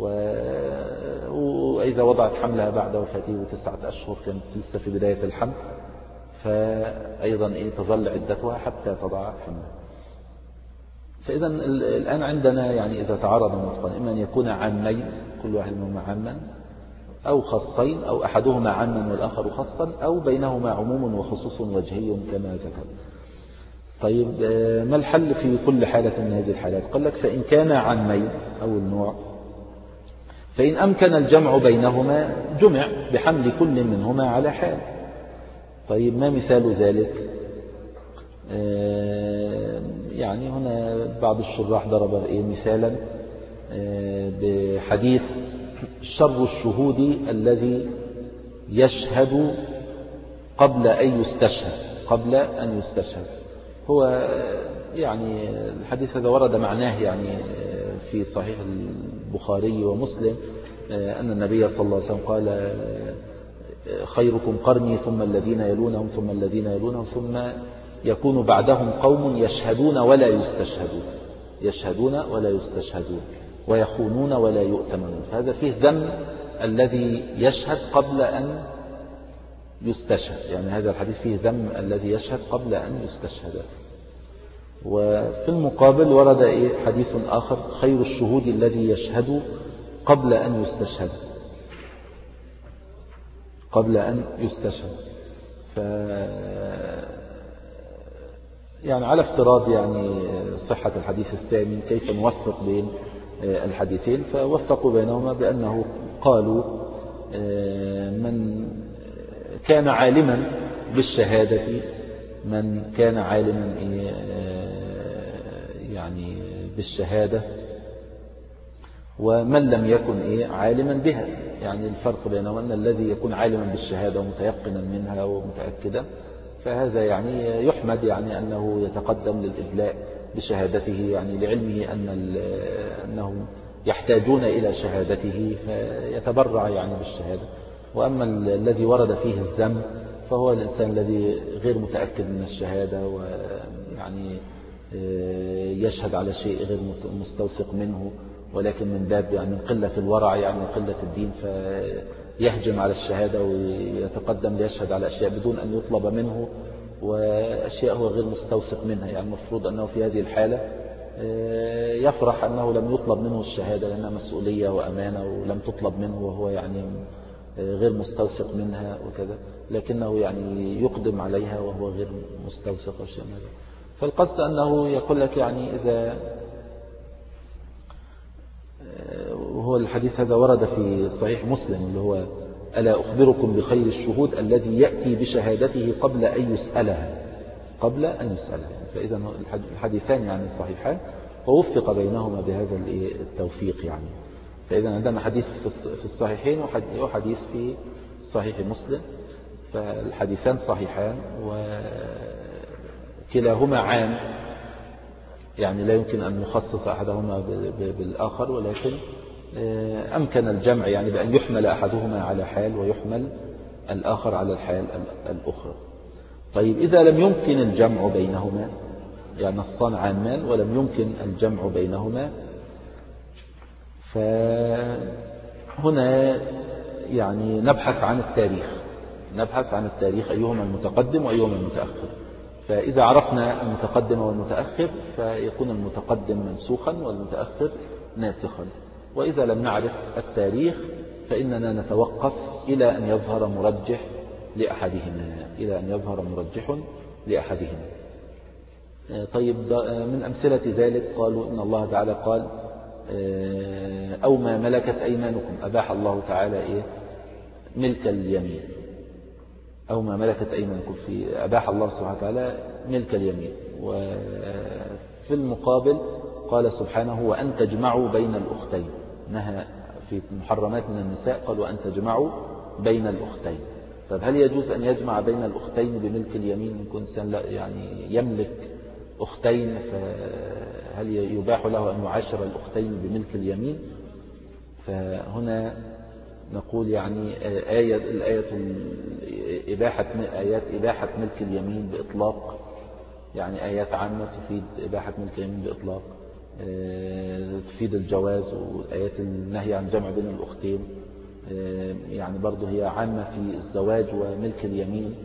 Speaker 1: وإذا وضعت حملها بعد وفاته بتسعة أشهر كانت لسه في بداية الحمل، فأيضا إيه تظل عدتها حتى تضع حملها. فإذا الآن عندنا يعني إذا تعارض النطقان إما أن يكون عامين كل واحد منهما عاما، أو خاصين، أو أحدهما عاما والآخر خاصا، أو بينهما عموم وخصوص وجهي كما ذكر. طيب ما الحل في كل حالة من هذه الحالات؟ قال لك فإن كان عامين أو النوع، فإن أمكن الجمع بينهما جمع بحمل كل منهما على حال. طيب ما مثال ذلك؟ يعني هنا بعض الشراح ضرب إيه مثالا بحديث شر الشهود الذي يشهد قبل أن يستشهد قبل أن يستشهد. هو يعني الحديث هذا ورد معناه يعني في صحيح البخاري ومسلم أن النبي صلى الله عليه وسلم قال خيركم قرني ثم الذين يلونهم ثم الذين يلونهم ثم يكون بعدهم قوم يشهدون ولا يستشهدون يشهدون ولا يستشهدون ويخونون ولا يؤتمنون. فهذا فيه ذم الذي يشهد قبل أن يستشهد، يعني هذا الحديث فيه ذم الذي يشهد قبل أن يستشهد. وفي المقابل ورد إيه حديث آخر خير الشهود الذي يشهد قبل أن يستشهد قبل أن يستشهد. ف يعني على افتراض يعني صحة الحديث الثاني كيف نوفق بين الحديثين؟ فوفقوا بينهما بأنه قالوا من كان عالما بالشهادة من كان عالما يعني بالشهادة ومن لم يكن إيه عالما بها. يعني الفرق بينهما أن الذي يكون عالما بالشهادة ومتيقنا منها ومتأكدا فهذا يعني يحمد يعني أنه يتقدم للإدلاء بشهادته، يعني لعلمه أن أنهم يحتاجون إلى شهادته فيتبرع يعني بالشهادة. وأما الذي ورد فيه الذم فهو الإنسان الذي غير متأكد من الشهادة ويعني يشهد على شيء غير مستوثق منه، ولكن من باب يعني من قلة الورع يعني من قلة الدين فيهجم على الشهادة ويتقدم ليشهد على أشياء بدون أن يطلب منه وأشياء هو غير مستوثق منها. يعني المفروض أنه في هذه الحالة يفرح أنه لم يطلب منه الشهادة لأنها مسؤولية وأمانة ولم تطلب منه وهو يعني غير مستوثق منها وكذا، لكنه يعني يقدم عليها وهو غير مستوثق أو شيء من هذا. فالقصد أنه يقول لك يعني إذا وهو الحديث هذا ورد في صحيح مسلم اللي هو ألا أخبركم بخير الشهود الذي يأتي بشهادته قبل أن يسألها قبل أن يسألها. فإذا الحديثان يعني صحيحان ووفق بينهما بهذا التوفيق. يعني فإذا عندنا حديث في الصحيحين وحديث في صحيح مسلم، فالحديثان صحيحان وكلاهما عام، يعني لا يمكن أن نخصص أحدهما بالآخر، ولكن أمكن الجمع يعني بأن يحمل أحدهما على حال ويحمل الآخر على الحال الأخرى. طيب إذا لم يمكن الجمع بينهما، يعني الصان عامان ولم يمكن الجمع بينهما، فهنا يعني نبحث عن التاريخ نبحث عن التاريخ أيهما المتقدم وأيهما المتأخر. فإذا عرفنا المتقدم والمتأخر فيكون المتقدم منسوخا والمتأخر ناسخا. وإذا لم نعرف التاريخ فإننا نتوقف إلى أن يظهر مرجح لأحدهما إلى أن يظهر مرجح لأحدهما. طيب من أمثلة ذلك قالوا إن الله تعالى قال أو ما ملكت أيمانكم، أباح الله تعالى إيه؟ ملك اليمين، أو ما ملكت أيمانكم، في أباح الله سبحانه وتعالى ملك اليمين. وفي المقابل قال سبحانه وأن تجمعوا بين الأختين، نهى في محرمات من النساء قال وأن تجمعوا بين الأختين. طب هل يجوز أن يجمع بين الأختين بملك اليمين؟ يكون إنسان يعني يملك أختين، فهل يباح له أن يعاشر الأختين بملك اليمين؟ فهنا نقول يعني آية الآية إباحة آيات إباحة ملك اليمين بإطلاق، يعني آيات عامة تفيد إباحة ملك اليمين بإطلاق، تفيد الجواز. وآيات النهي عن جمع بين الأختين يعني برضه هي عامة في الزواج وملك اليمين.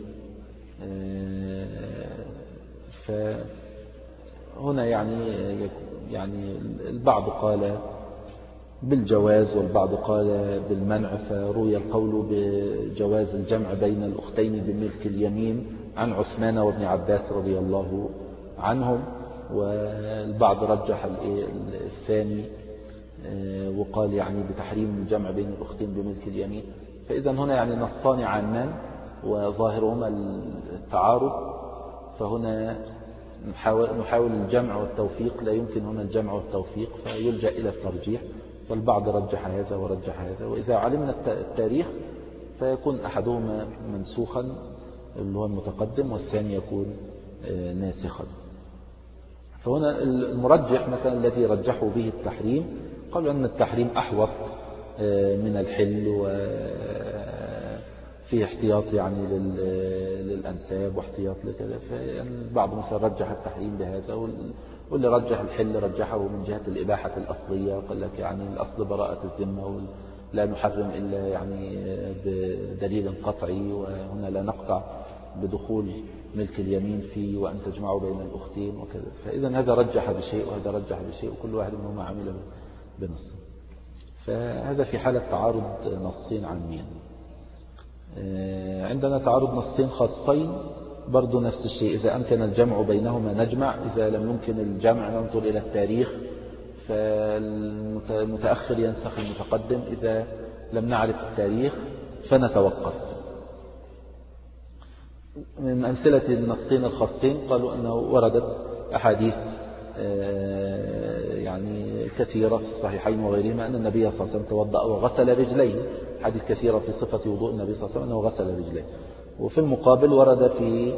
Speaker 1: فهنا يعني يعني البعض قال بالجواز والبعض قال بالمنع، فروي القول بجواز الجمع بين الأختين بملك اليمين عن عثمان وابن عباس رضي الله عنهم، والبعض رجح الثاني وقال يعني بتحريم الجمع بين الأختين بملك اليمين. فإذا هنا يعني نصان عامان وظاهرهما التعارض، فهنا نحاول الجمع والتوفيق، لا يمكن هنا الجمع والتوفيق فيلجأ إلى الترجيح، فالبعض رجح هذا ورجح هذا. وإذا علمنا التاريخ فيكون أحدهما منسوخا اللي هو المتقدم والثاني يكون ناسخا. فهنا المرجح مثلا الذي رجحوا به التحريم قالوا أن التحريم أحوط من الحل وفيه احتياط يعني للأنساب واحتياط لكذا. فالبعض مثلا رجح التحريم بهذا، واللي رجح الحل رجحه من جهة الإباحة الأصلية، قال لك يعني الأصل براءة الذمة لا نحرم إلا يعني بدليل قطعي، وهنا لا نقطع بدخول ملك اليمين فيه وأن تجمعوا بين الأختين وكذا. فإذا هذا رجح بشيء وهذا رجح بشيء وكل واحد منهما عمل بنص. فهذا في حالة تعارض نصين عامين. عندنا تعارض نصين خاصين برضو نفس الشيء، إذا أمكن الجمع بينهما نجمع، إذا لم يمكن الجمع ننظر إلى التاريخ فالمتأخر ينسخ المتقدم، إذا لم نعرف التاريخ فنتوقف. من أمثلة النصين الخاصين قالوا أنه وردت أحاديث يعني كثيرة في الصحيحين وغيرهما أن النبي صلى الله عليه وسلم توضأ وغسل رجليه، حديث كثيرة في صفة وضوء النبي صلى الله عليه وسلم أنه غسل رجليه. وفي المقابل ورد في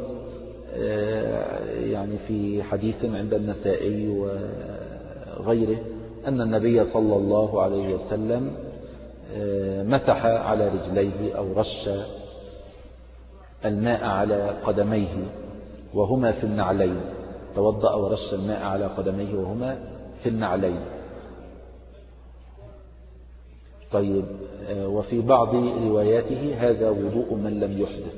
Speaker 1: يعني في حديث عند النسائي وغيره أن النبي صلى الله عليه وسلم مسح على رجليه أو رش الماء على قدميه وهما في النعلين، توضأ ورش الماء على قدميه وهما في النعلين. طيب وفي بعض رواياته هذا وضوء من لم يحدث.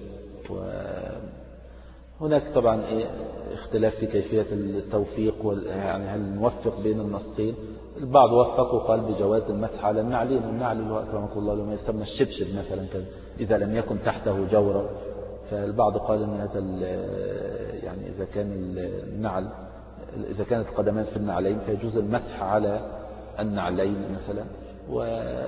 Speaker 1: وهناك طبعا اختلاف في كيفية التوفيق، يعني هل نوفق بين النصين. البعض وفق وقال بجواز المسح على النعلين، والنعل اللي هو أكرمك الله لما يسمى الشبشب مثلا كذا إذا لم يكن تحته جورة. فالبعض قال أن هذا يعني إذا كان النعل إذا كانت القدمان في النعلين فيجوز المسح على النعلين مثلا. و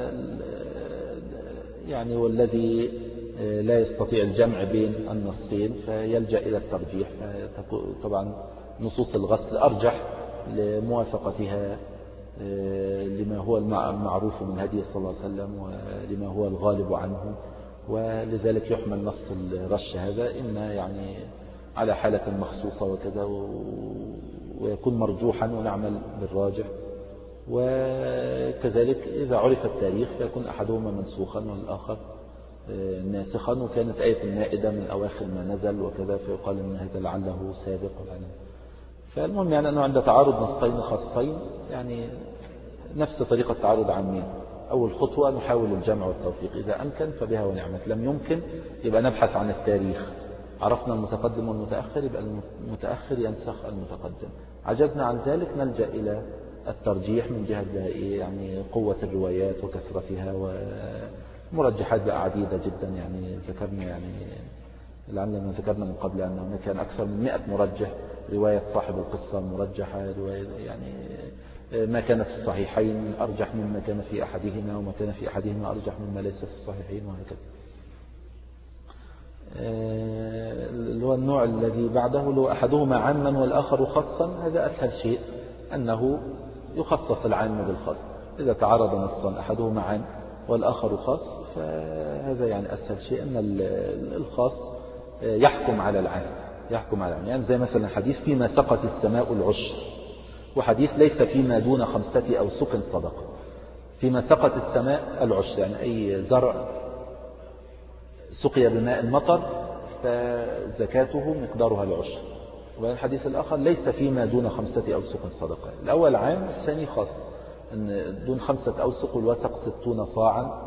Speaker 1: يعني والذي لا يستطيع الجمع بين النصين فيلجأ إلى الترجيح. طبعا نصوص الغسل أرجح لموافقتها لما هو المعروف من هدي صلى الله عليه وسلم ولما هو الغالب عنه، ولذلك يحمل نص الرش هذا إما يعني على حالة مخصوصة وكذا ويكون مرجوحا ونعمل بالراجح. وكذلك إذا عرف التاريخ فيكون أحدهما منسوخا والآخر ناسخا، وكانت آية المائدة من أواخر ما نزل وكذا فيقال إن هذا لعله سابق. فالمهم يعني أنه عند تعارض نصين خاصين يعني نفس طريقة تعارض عامين، أول خطوة نحاول الجمع والتوفيق، إذا أمكن فبها ونعمت، لم يمكن يبقى نبحث عن التاريخ، عرفنا المتقدم والمتأخر يبقى المتأخر ينسخ المتقدم، عجزنا عن ذلك نلجأ إلى الترجيح من جهة يعني قوة الروايات وكثرتها، ومرجحات بقى عديدة جدا يعني ذكرنا يعني لعلنا ذكرنا من قبل أن هناك كان أكثر من مئة مرجح، رواية صاحب القصة مرجحة، رواية يعني ما كان في الصحيحين أرجح مما كان في أحدهما، وما كان في أحدهما أرجح مما ليس في الصحيحين، وهكذا. اللي هو النوع الذي بعده اللي هو أحدهما عاما والآخر خاصا، هذا أسهل شيء أنه يخصص العام بالخاص، إذا تعارض نصا أحدهما عام والآخر خاص فهذا يعني أسهل شيء أن الخاص يحكم على العام، يحكم على العام، يعني زي مثلا حديث فيما سقت السماء العشر، وحديث ليس فيما دون خمسة أوسق صدقة. فيما سقت السماء العشر يعني أي زرع سقي بماء المطر فزكاته مقدارها العشر. والحديث الآخر ليس فيما دون خمسة أوسق صدقة، الأول عام الثاني خاص، أن دون خمسة أوسق والوسق ستون صاعا،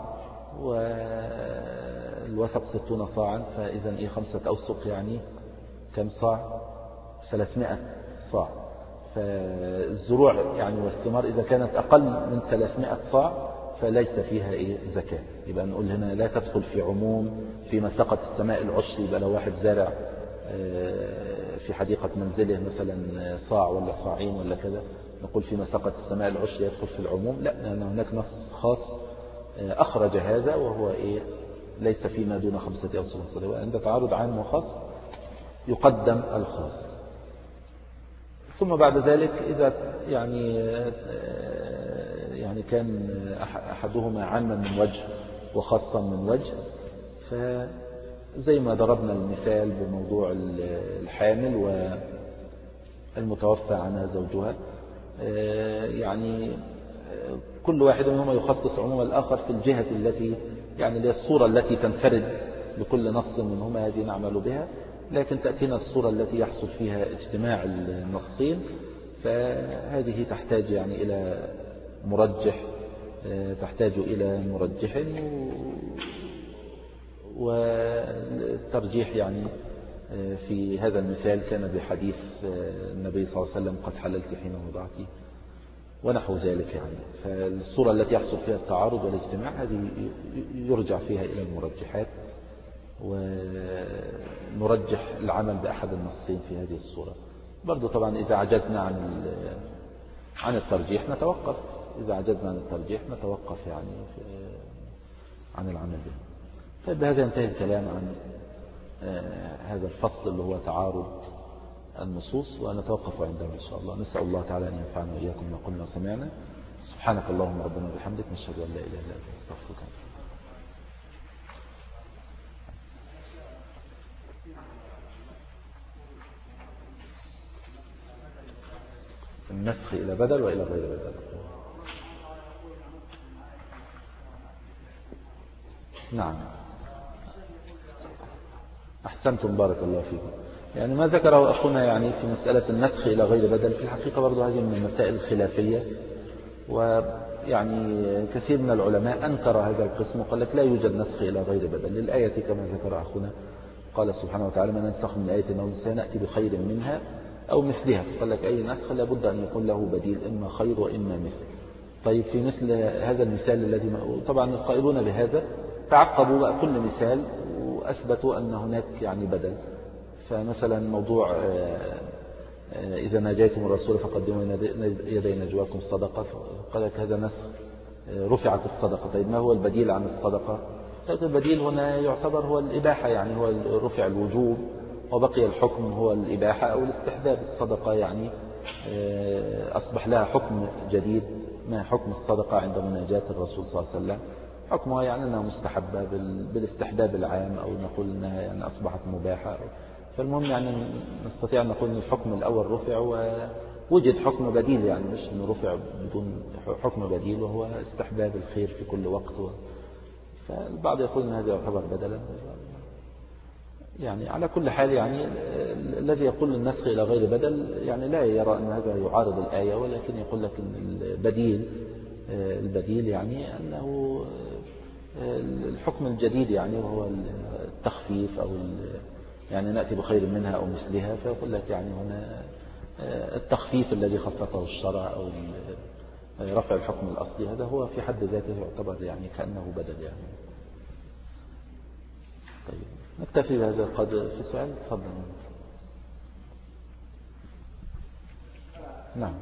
Speaker 1: والوسق ستون صاعا، فإذا إيه خمسة أوسق يعني كم صاع؟ ثلاثمائة صاع. فالزروع يعني والثمار إذا كانت أقل من ثلاثمائة صاع فليس فيها إيه زكاة. يبقى نقول هنا لا تدخل في عموم فيما سقط السماء العشر، يبقى لو واحد زارع في حديقة منزله مثلا صاع ولا صاعين ولا كذا نقول فيما سقط السماء العشر يدخل في العموم، لا، لأن هناك نص خاص أخرج هذا وهو إيه ليس فيما دون خمسة أوسق صدقة. وعند تعارض عام وخاص يقدم الخاص. ثم بعد ذلك إذا يعني يعني كان أحدهما عاما من وجه وخاصا من وجه، فزي ما ضربنا المثال بموضوع الحامل والمتوفى عنها زوجها، يعني كل واحد منهما يخصص عموم الآخر في الجهة التي يعني الصورة التي تنفرد بكل نص منهما، هذه نعمل بها. لكن تأتينا الصورة التي يحصل فيها اجتماع النصين، فهذه تحتاج يعني إلى مرجح، تحتاج إلى مرجح، والترجيح يعني في هذا المثال كان بحديث النبي صلى الله عليه وسلم قد حللت حين وضعتي ونحو ذلك يعني. فالصورة التي يحصل فيها التعارض والاجتماع هذه يرجع فيها إلى المرجحات، ونرجح العمل بأحد النصين في هذه الصورة. برضو طبعا إذا عجزنا عن عن الترجيح نتوقف، إذا عجزنا عن الترجيح نتوقف يعني عن العمل به. فبهذا ينتهي الكلام عن هذا الفصل اللي هو تعارض النصوص، ونتوقف عنده إن شاء الله. نسأل الله تعالى أن ينفعنا وإياكم ما قلنا وسمعنا. سبحانك اللهم ربنا وبحمدك، نشهد أن لا إله إلا أنت، نستغفرك. النسخ إلى بدل وإلى غير بدل. نعم أحسنتم بارك الله فيكم. يعني ما ذكره أخونا يعني في مسألة النسخ إلى غير بدل في الحقيقة برضو هذه من المسائل الخلافية، ويعني كثير من العلماء أنكر هذا القسم وقال لك لا يوجد نسخ إلى غير بدل للآية كما ذكر أخونا. قال سبحانه وتعالى من ننسخ من آية أو سنأتي بخير منها أو مثلها، قال لك أي نسخ لابد أن يكون له بديل، إما خير وإما مثل. طيب في مثل هذا المثال الذي طبعا القائلون بهذا تعقبوا بقى كل مثال وأثبتوا أن هناك يعني بدل. فمثلا موضوع إذا ناجيتم الرسول فقدموا يدي نجواكم صدقة، قال لك هذا نسخ رفعت الصدقة. طيب ما هو البديل عن الصدقة؟ البديل هنا يعتبر هو الإباحة، يعني هو رفع الوجوب وبقي الحكم هو الإباحة أو الاستحباب. الصدقة يعني أصبح لها حكم جديد، ما حكم الصدقة عند مناجاة الرسول صلى الله عليه وسلم؟ حكمها يعني أنها مستحبة بالاستحباب العام، أو نقول أنها يعني أصبحت مباحة. فالمهم يعني نستطيع أن نقول أن الحكم الأول رفع وجد حكم بديل، يعني مش انه رفع بدون حكم بديل، وهو استحباب الخير في كل وقت. فالبعض يقول ان هذا يعتبر بدلا. يعني على كل حال يعني الذي يقول النسخ إلى غير بدل يعني لا يرى أن هذا يعارض الآية، ولكن يقول لك أن البديل البديل يعني أنه الحكم الجديد، يعني وهو التخفيف، أو يعني نأتي بخير منها أو مثلها. فيقول لك يعني هنا التخفيف الذي خففه الشرع أو رفع الحكم الأصلي، هذا هو في حد ذاته يعتبر يعني كأنه بدل يعني. طيب نكتفي بهذا القدر. في سؤال؟ تفضل. نعم.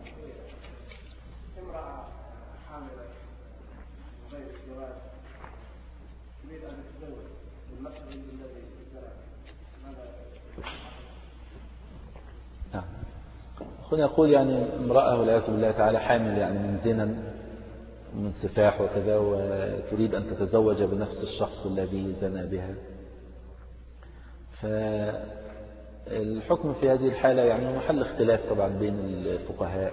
Speaker 2: امرأة حاملة غير الزواج تريد أن تتزوج المقصد الذي ماذا؟
Speaker 1: نعم. أخونا يقول يعني امرأة والعياذ بالله تعالى حامل يعني من زنا من سفاح وكذا، وتريد أن تتزوج بنفس الشخص الذي زنى بها. فالحكم في هذه الحالة يعني محل اختلاف طبعا بين الفقهاء.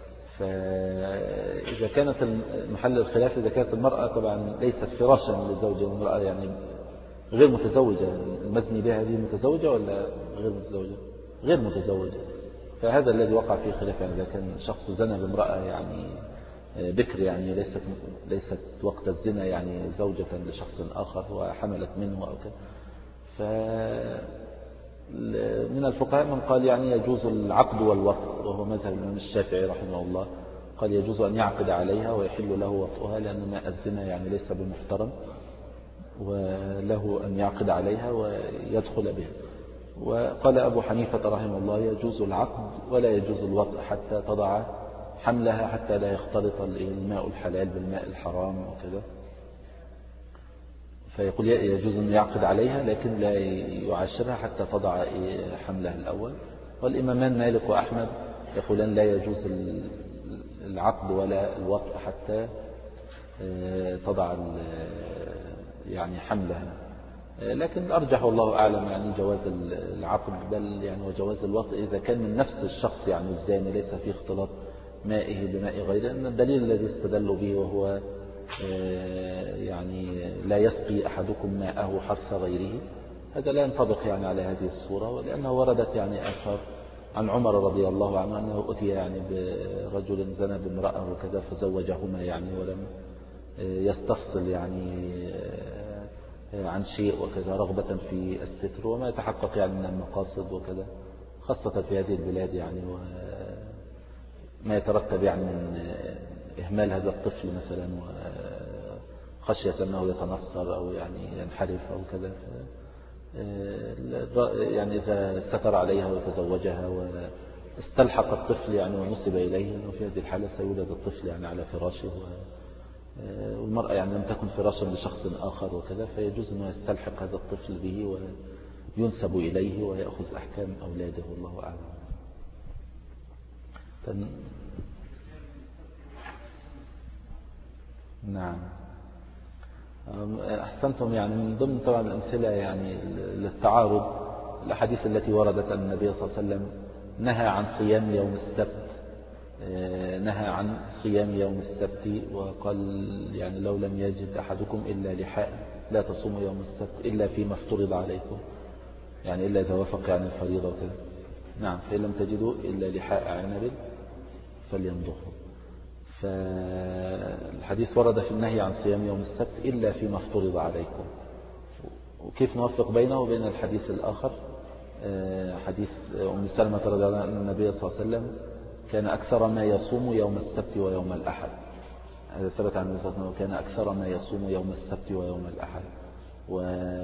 Speaker 1: فإذا كانت محل الخلاف إذا كانت المرأة طبعا ليست فراشا لزوجها، المرأة يعني غير متزوجة، المزني بها هذه متزوجة ولا غير متزوجة؟ غير متزوجة. فهذا الذي وقع فيه خلاف، يعني إذا كان شخص زنى بامرأة يعني بكر، يعني ليست ليست وقت الزنا يعني زوجة لشخص آخر وحملت منه أو كذا. فمن الفقهاء من قال يعني يجوز العقد والوطء، وهو مذهب الإمام الشافعي رحمه الله، قال يجوز أن يعقد عليها ويحل له وطئها، لأن ماء الزنا يعني ليس بمحترم، وله أن يعقد عليها ويدخل بها. وقال أبو حنيفة رحمه الله يجوز العقد ولا يجوز الوطء حتى تضع حملها، حتى لا يختلط الماء الحلال بالماء الحرام وكذا. فيقول يجوز أن يعقد عليها لكن لا يعاشرها حتى تضع حملها الأول. والإمامان مالك وأحمد يقولان لا يجوز العقد ولا الوطء حتى تضع يعني حملها. لكن أرجح والله أعلم يعني جواز العقد، بل يعني وجواز الوطء إذا كان من نفس الشخص يعني الزاني، ليس فيه اختلاط مائه بماء غيره. أن الدليل الذي استدلوا به وهو يعني لا يسقي أحدكم ماءه حرث غيره، هذا لا ينطبق يعني على هذه الصورة، ولأنه وردت يعني آثار عن عمر رضي الله عنه أنه أتي يعني برجل زنى بامرأة وكذا فزوجهما يعني، ولم يستفصل يعني عن شيء وكذا رغبة في الستر وما يتحقق يعني من المقاصد وكذا، خاصة في هذه البلاد يعني، وما يترتب يعني من إهمال هذا الطفل مثلا وخشية أنه يتنصر أو يعني ينحرف أو كذا. يعني إذا ستر عليها وتزوجها واستلحق الطفل يعني ونسب إليه، أنه في هذه الحالة سيولد الطفل يعني على فراشه، والمرأة يعني لم تكن فراشا لشخص آخر وكذا، فيجوز أنه يستلحق هذا الطفل به وينسب إليه ويأخذ أحكام أولاده، والله أعلم. تن... نعم أحسنتم. يعني من ضمن طبعا الأمثلة يعني للتعارض الأحاديث التي وردت أن النبي صلى الله عليه وسلم نهى عن صيام يوم السبت، نهى عن صيام يوم السبت وقال يعني لو لم يجد أحدكم إلا لحاء لا تصوموا يوم السبت إلا فيما افترض عليكم، يعني إلا إذا وافق يعني الفريضة وكذا. نعم فإن لم تجدوا إلا لحاء عنب فليمضغه. فالحديث ورد في النهي عن صيام يوم السبت إلا فيما افترض عليكم. وكيف نوفق بينه وبين الحديث الآخر حديث أم سلمة رضي الله عنها أن النبي صلى الله عليه وسلم كان أكثر ما يصوم يوم السبت ويوم الأحد، هذا ثبت عن النبي صلى الله عليه وسلم كان أكثر ما يصوم يوم السبت ويوم الأحد. و...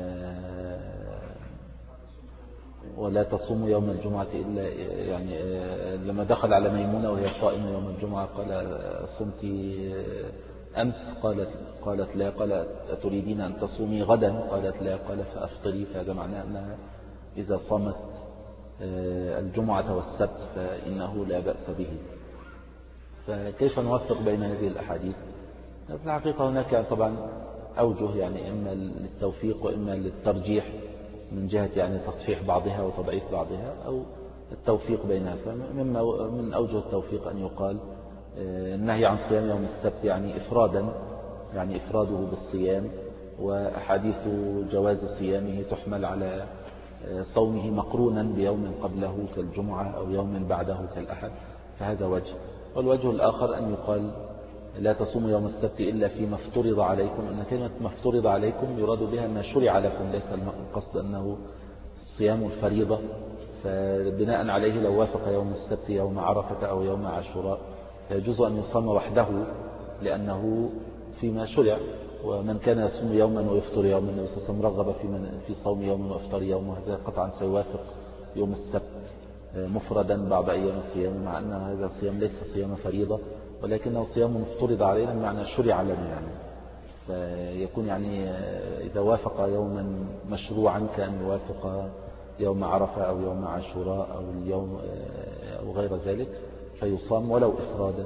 Speaker 1: ولا تصوم يوم الجمعة إلا يعني لما دخل على ميمونة وهي صائمة يوم الجمعة قال صمت أمس؟ قالت قالت لا. قال أتريدين أن تصومي غدا؟ قالت لا. قال فأفطري. فهذا معناه أنها إذا صامت الجمعة والسبت فإنه لا بأس به. فكيف نوفق بين هذه الأحاديث؟ في الحقيقة هناك يعني طبعا أوجه يعني إما للتوفيق وإما للترجيح من جهة يعني تصحيح بعضها وتضعيف بعضها، أو التوفيق بينها. فمما من أوجه التوفيق أن يقال النهي عن صيام يوم السبت يعني إفرادا، يعني إفراده بالصيام، وأحاديث جواز صيامه تحمل على صومه مقرونا بيوم قبله كالجمعة أو يوم بعده كالأحد، فهذا وجه. والوجه الآخر أن يقال لا تصوموا يوم السبت إلا فيما افترض عليكم، أن كلمة ما افترض عليكم يراد بها ما شرع لكم، ليس القصد أنه صيام الفريضة. فبناء عليه لو وافق يوم السبت يوم عرفة أو يوم عاشوراء يجوز أن يصام وحده لأنه فيما شرع. ومن كان يصوم يوما ويفطر يوما، النبي صلى الله عليه وسلم رغب في من في صوم يوم وافطار يوم، وهذا قطعا سيوافق يوم السبت مفردا بعض أيام الصيام، مع أن هذا الصيام ليس صيام فريضة ولكنه صيام مفترض علينا بمعنى شرع لنا يعني. فيكون يعني إذا وافق يوما مشروعا كأن يوافق يوم عرفة أو يوم عاشوراء أو اليوم أو غير ذلك فيصام ولو إفرادا.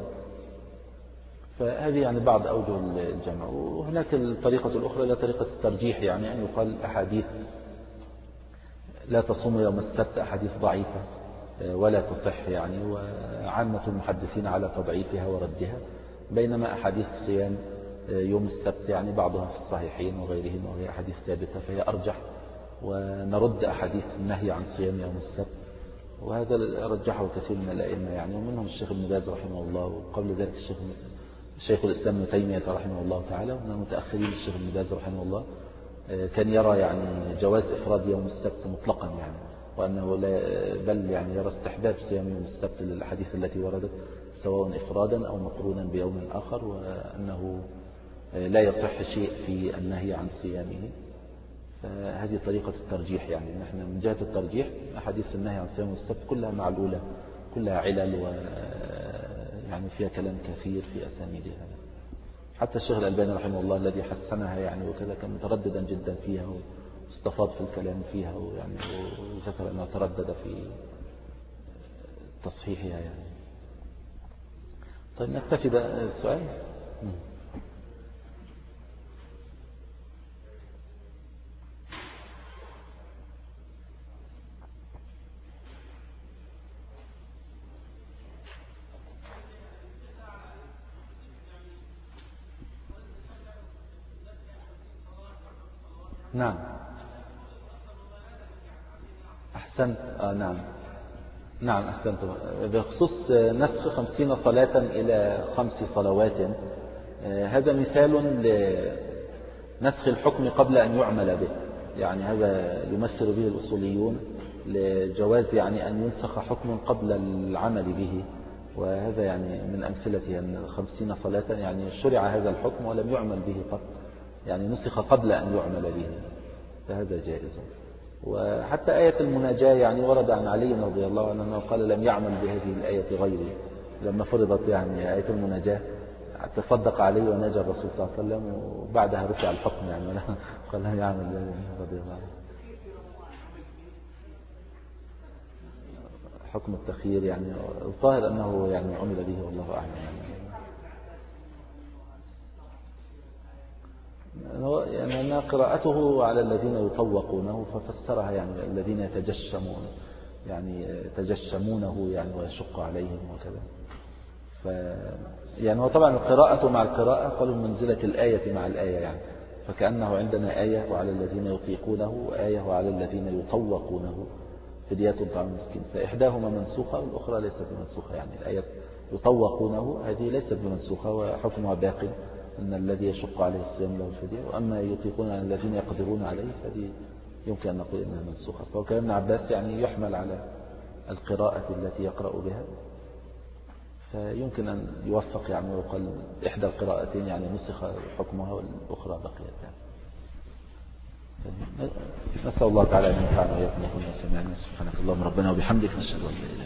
Speaker 1: فهذه يعني بعض أوجه الجمع. وهناك الطريقة الأخرى لا طريقة الترجيح، يعني أن يقال أحاديث لا تصوم يوم السبت أحاديث ضعيفة ولا تصح يعني، وعامة المحدثين على تضعيفها وردها، بينما أحاديث صيام يوم السبت يعني بعضها في الصحيحين وغيرهم وهي أحاديث ثابتة فهي أرجح، ونرد أحاديث النهي عن صيام يوم السبت، وهذا رجحه كثير من الأئمة يعني، ومنهم الشيخ ابن باز رحمه الله، وقبل ذلك الشيخ شيخ الإسلام ابن تيمية رحمه الله تعالى. ومن المتأخرين الشيخ ابن باز رحمه الله كان يرى يعني جواز إفراد يوم السبت مطلقا يعني، وأنه لا بل يعني يرى استحباب صيام يوم السبت للأحاديث التي وردت سواء إفرادا أو مقرونا بيوم آخر، وأنه لا يصح شيء في النهي عن صيامه. فهذه طريقة الترجيح يعني، نحن من جهة الترجيح أحاديث النهي عن صيام السبت كلها معلولة، كلها علل، و يعني فيها كلام كثير في أسانيدها. حتى الشيخ الألباني رحمه الله الذي حسنها يعني وكذا كان مترددا جدا فيها واستفاض في الكلام فيها، ويعني وذكر أنه تردد في تصحيحها يعني. طيب نكتفي بالسؤال. نعم أحسنت. آه نعم نعم أحسنت. بخصوص نسخ خمسين صلاة إلى خمس صلوات، آه هذا مثال لنسخ الحكم قبل أن يعمل به، يعني هذا يمثل به الأصوليون لجواز يعني أن ينسخ حكم قبل العمل به، وهذا يعني من أمثلته أن خمسين صلاة يعني شرع هذا الحكم ولم يعمل به قط، يعني نسخ قبل أن يعمل به، فهذا جائز. وحتى آية المناجاة يعني ورد عن علي رضي الله عنه أنه قال لم يعمل بهذه الآية غيري، لما فرضت يعني آية المناجاة تصدق عليه وناجى الرسول صلى الله عليه وسلم، وبعدها رفع الحكم يعني قال لم يعمل بهذه رضي الله عنه. حكم التخيير يعني الظاهر أنه يعني عمل به والله أعلم يعني. يعني أن قراءته على الذين يطوقونه ففسرها يعني الذين يتجشمون يعني يتجشمونه يعني ويشق عليهم وكذا. ف يعني هو طبعا القراءة مع القراءة قالوا منزلة الآية مع الآية يعني، فكأنه عندنا آية وعلى الذين يطيقونه وآية وعلى الذين يطوقونه فدية طعام مسكين، فإحداهما منسوخة والأخرى ليست بمنسوخة. يعني الآية يطوقونه هذه ليست بمنسوخة وحكمها باقي، أن الذي يشق عليه الصيام له الفدية، وأما يطيقون عن الذين يقدرون عليه فهذه يمكن أن نقول إنها منسوخة. فكلام ابن عباس يعني يحمل على القراءة التي يقرأ بها، فيمكن أن يوفق يعني ويقال إحدى القراءتين يعني نسخ حكمها والأخرى بقيت يعني. نسأل الله تعالى أن ينفعنا وإياكم وكنا سمعنا. سبحانك اللهم ربنا وبحمدك نشهد أن لا إله إلا أنت.